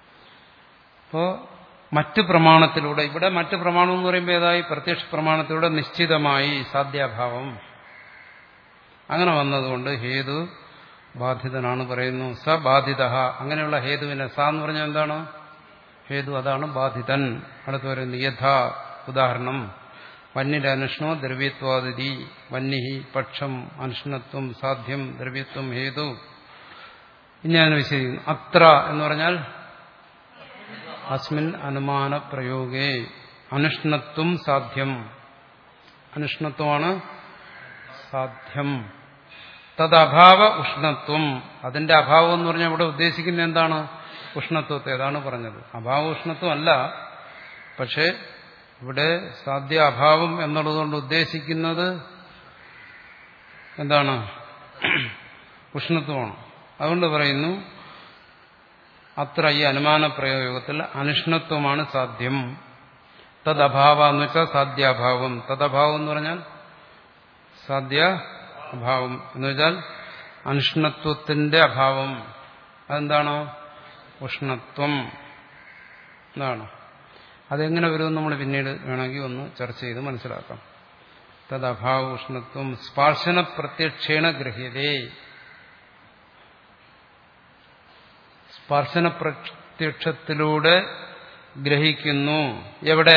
അപ്പോ മറ്റ് പ്രമാണത്തിലൂടെ, ഇവിടെ മറ്റ് പ്രമാണം എന്ന് പറയുമ്പോൾ ഏതായി? പ്രത്യക്ഷ പ്രമാണത്തിലൂടെ നിശ്ചിതമായി സാധ്യാഭാവം. അങ്ങനെ വന്നതുകൊണ്ട് ഹേതു ബാധിതനാണ് പറയുന്നു. സ ബാധിത. അങ്ങനെയുള്ള ഹേതുവിനെ സ എന്ന് പറഞ്ഞാൽ എന്താണ്? ഹേതു, അതാണ് ബാധിതൻ. അടുത്ത് പറയുന്നു യഥാ. ഉദാഹരണം വന്യന്റെ അനുഷ്ണോ ദ്രവ്യത്വാദിതി. വന്യഹി പക്ഷം അനുഷ്ണത്വം സാധ്യം ദ്രവ്യത്വം ഹേതു. ഇനി ഞാൻ വിശദീകരിക്കുന്നു. അത്ര എന്ന് പറഞ്ഞാൽ അസ്മിൻ അനുമാന പ്രയോഗേ അനുഷ്ണത്വം സാധ്യം. അനുഷ്ണത്വമാണ് സാധ്യം. തദ്അഭാവ ഉഷ്ണത്വം. അതിന്റെ അഭാവം എന്ന് പറഞ്ഞാൽ ഇവിടെ ഉദ്ദേശിക്കുന്നത് എന്താണ്? ഉഷ്ണത്വത്തെ. അതാണ് പറഞ്ഞത്. അഭാവ ഉഷ്ണത്വം അല്ല, പക്ഷെ ഇവിടെ സാധ്യ അഭാവം എന്നുള്ളതുകൊണ്ട് ഉദ്ദേശിക്കുന്നത് എന്താണ്? ഉഷ്ണത്വമാണ്. അതുകൊണ്ട് പറയുന്നു അത്ര ഈ അനുമാന പ്രയോഗത്തിൽ അനുഷ്ണത്വമാണ് സാധ്യം. തദ്അഭാവ എന്ന് വെച്ചാൽ സാധ്യാഭാവം. തദ്അഭാവം എന്ന് പറഞ്ഞാൽ സാധ്യ അഭാവം എന്ന് വെച്ചാൽ അനുഷ്ണത്വത്തിന്റെ അഭാവം. അതെന്താണോ? ഉഷ്ണത്വം എന്നാണ്. അതെങ്ങനെ വരുമെന്ന് നമ്മൾ പിന്നീട് വേണമെങ്കിൽ ഒന്ന് ചർച്ച ചെയ്ത് മനസ്സിലാക്കാം. തദ്അഭാവ ഉഷ്ണത്വം സ്പർശന പ്രത്യക്ഷേണ ഗ്രഹ്യതേ. സ്പർശന പ്രത്യക്ഷത്തിലൂടെ ഗ്രഹിക്കുന്നു. എവിടെ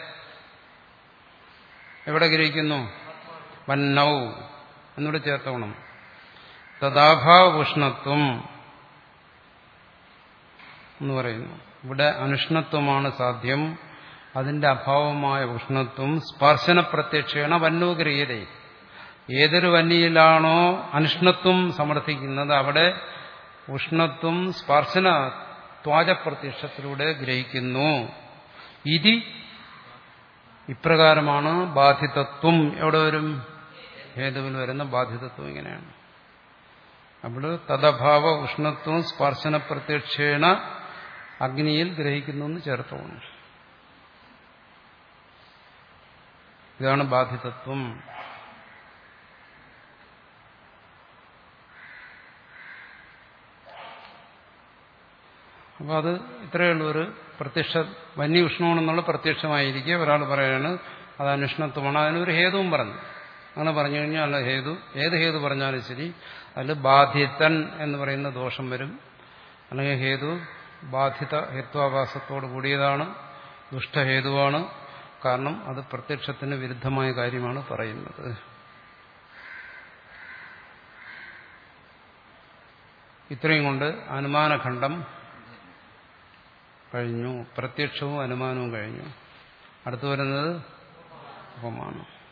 എവിടെ ഗ്രഹിക്കുന്നു? വന്നൗ എന്നൂടെ ചേർത്തോണം. തദാഭാവ ഉഷ്ണത്വം എന്ന് പറയുന്നു. ഇവിടെ അനുഷ്ണത്വമാണ് സാധ്യം. അതിന്റെ അഭാവമായ ഉഷ്ണത്വം സ്പർശന പ്രത്യക്ഷേണ വന്നോ ഗ്രഹ്യതേ. ഏതൊരു വന്യയിലാണോ അനുഷ്ണത്വം സമർത്ഥിക്കുന്നത് അവിടെ ഉഷ്ണത്വം സ്പർശന ത്വാജപ്രത്യക്ഷത്തിലൂടെ ഗ്രഹിക്കുന്നു. ഇതി ഇപ്രകാരമാണ് ബാധിതത്വം. എവിടെ വരും? ഹേതുവിൽ വരുന്ന ബാധിതത്വം ഇങ്ങനെയാണ്. അവിടെ തദഭാവ ഉഷ്ണത്വം സ്പർശന പ്രത്യക്ഷേണ അഗ്നിയിൽ ഗ്രഹിക്കുന്നു എന്ന് ചേർത്തോണം. ഇതാണ് ബാധിതത്വം. അപ്പോൾ അത് ഇത്രയേ ഉള്ളൂ. ഒരു പ്രത്യക്ഷ വന്യ ഉഷ്ണമാണെന്നുള്ള പ്രത്യക്ഷമായിരിക്കെ ഒരാൾ പറയാണ് അത് അനുഷ്ണത്വമാണ്. അതിനൊരു ഹേതുവും പറഞ്ഞു. അങ്ങനെ പറഞ്ഞു കഴിഞ്ഞാൽ അല്ല ഹേതു, ഏത് ഹേതു പറഞ്ഞാലും ശരി അതിൽ ബാധിതൻ എന്ന് പറയുന്ന ദോഷം വരും. അല്ലെങ്കിൽ ഹേതു ബാധിത ഹേത്വാഭാസത്തോട് കൂടിയതാണ്, ദുഷ്ടഹേതുവാണ്. കാരണം അത് പ്രത്യക്ഷത്തിന് വിരുദ്ധമായ കാര്യമാണ് പറയുന്നത്. ഇത്രയും കൊണ്ട് അനുമാനഖണ്ഡം കഴിഞ്ഞു. പ്രത്യക്ഷവും അനുമാനവും കഴിഞ്ഞു. അടുത്തു വരുന്നത് ഉപമാനം.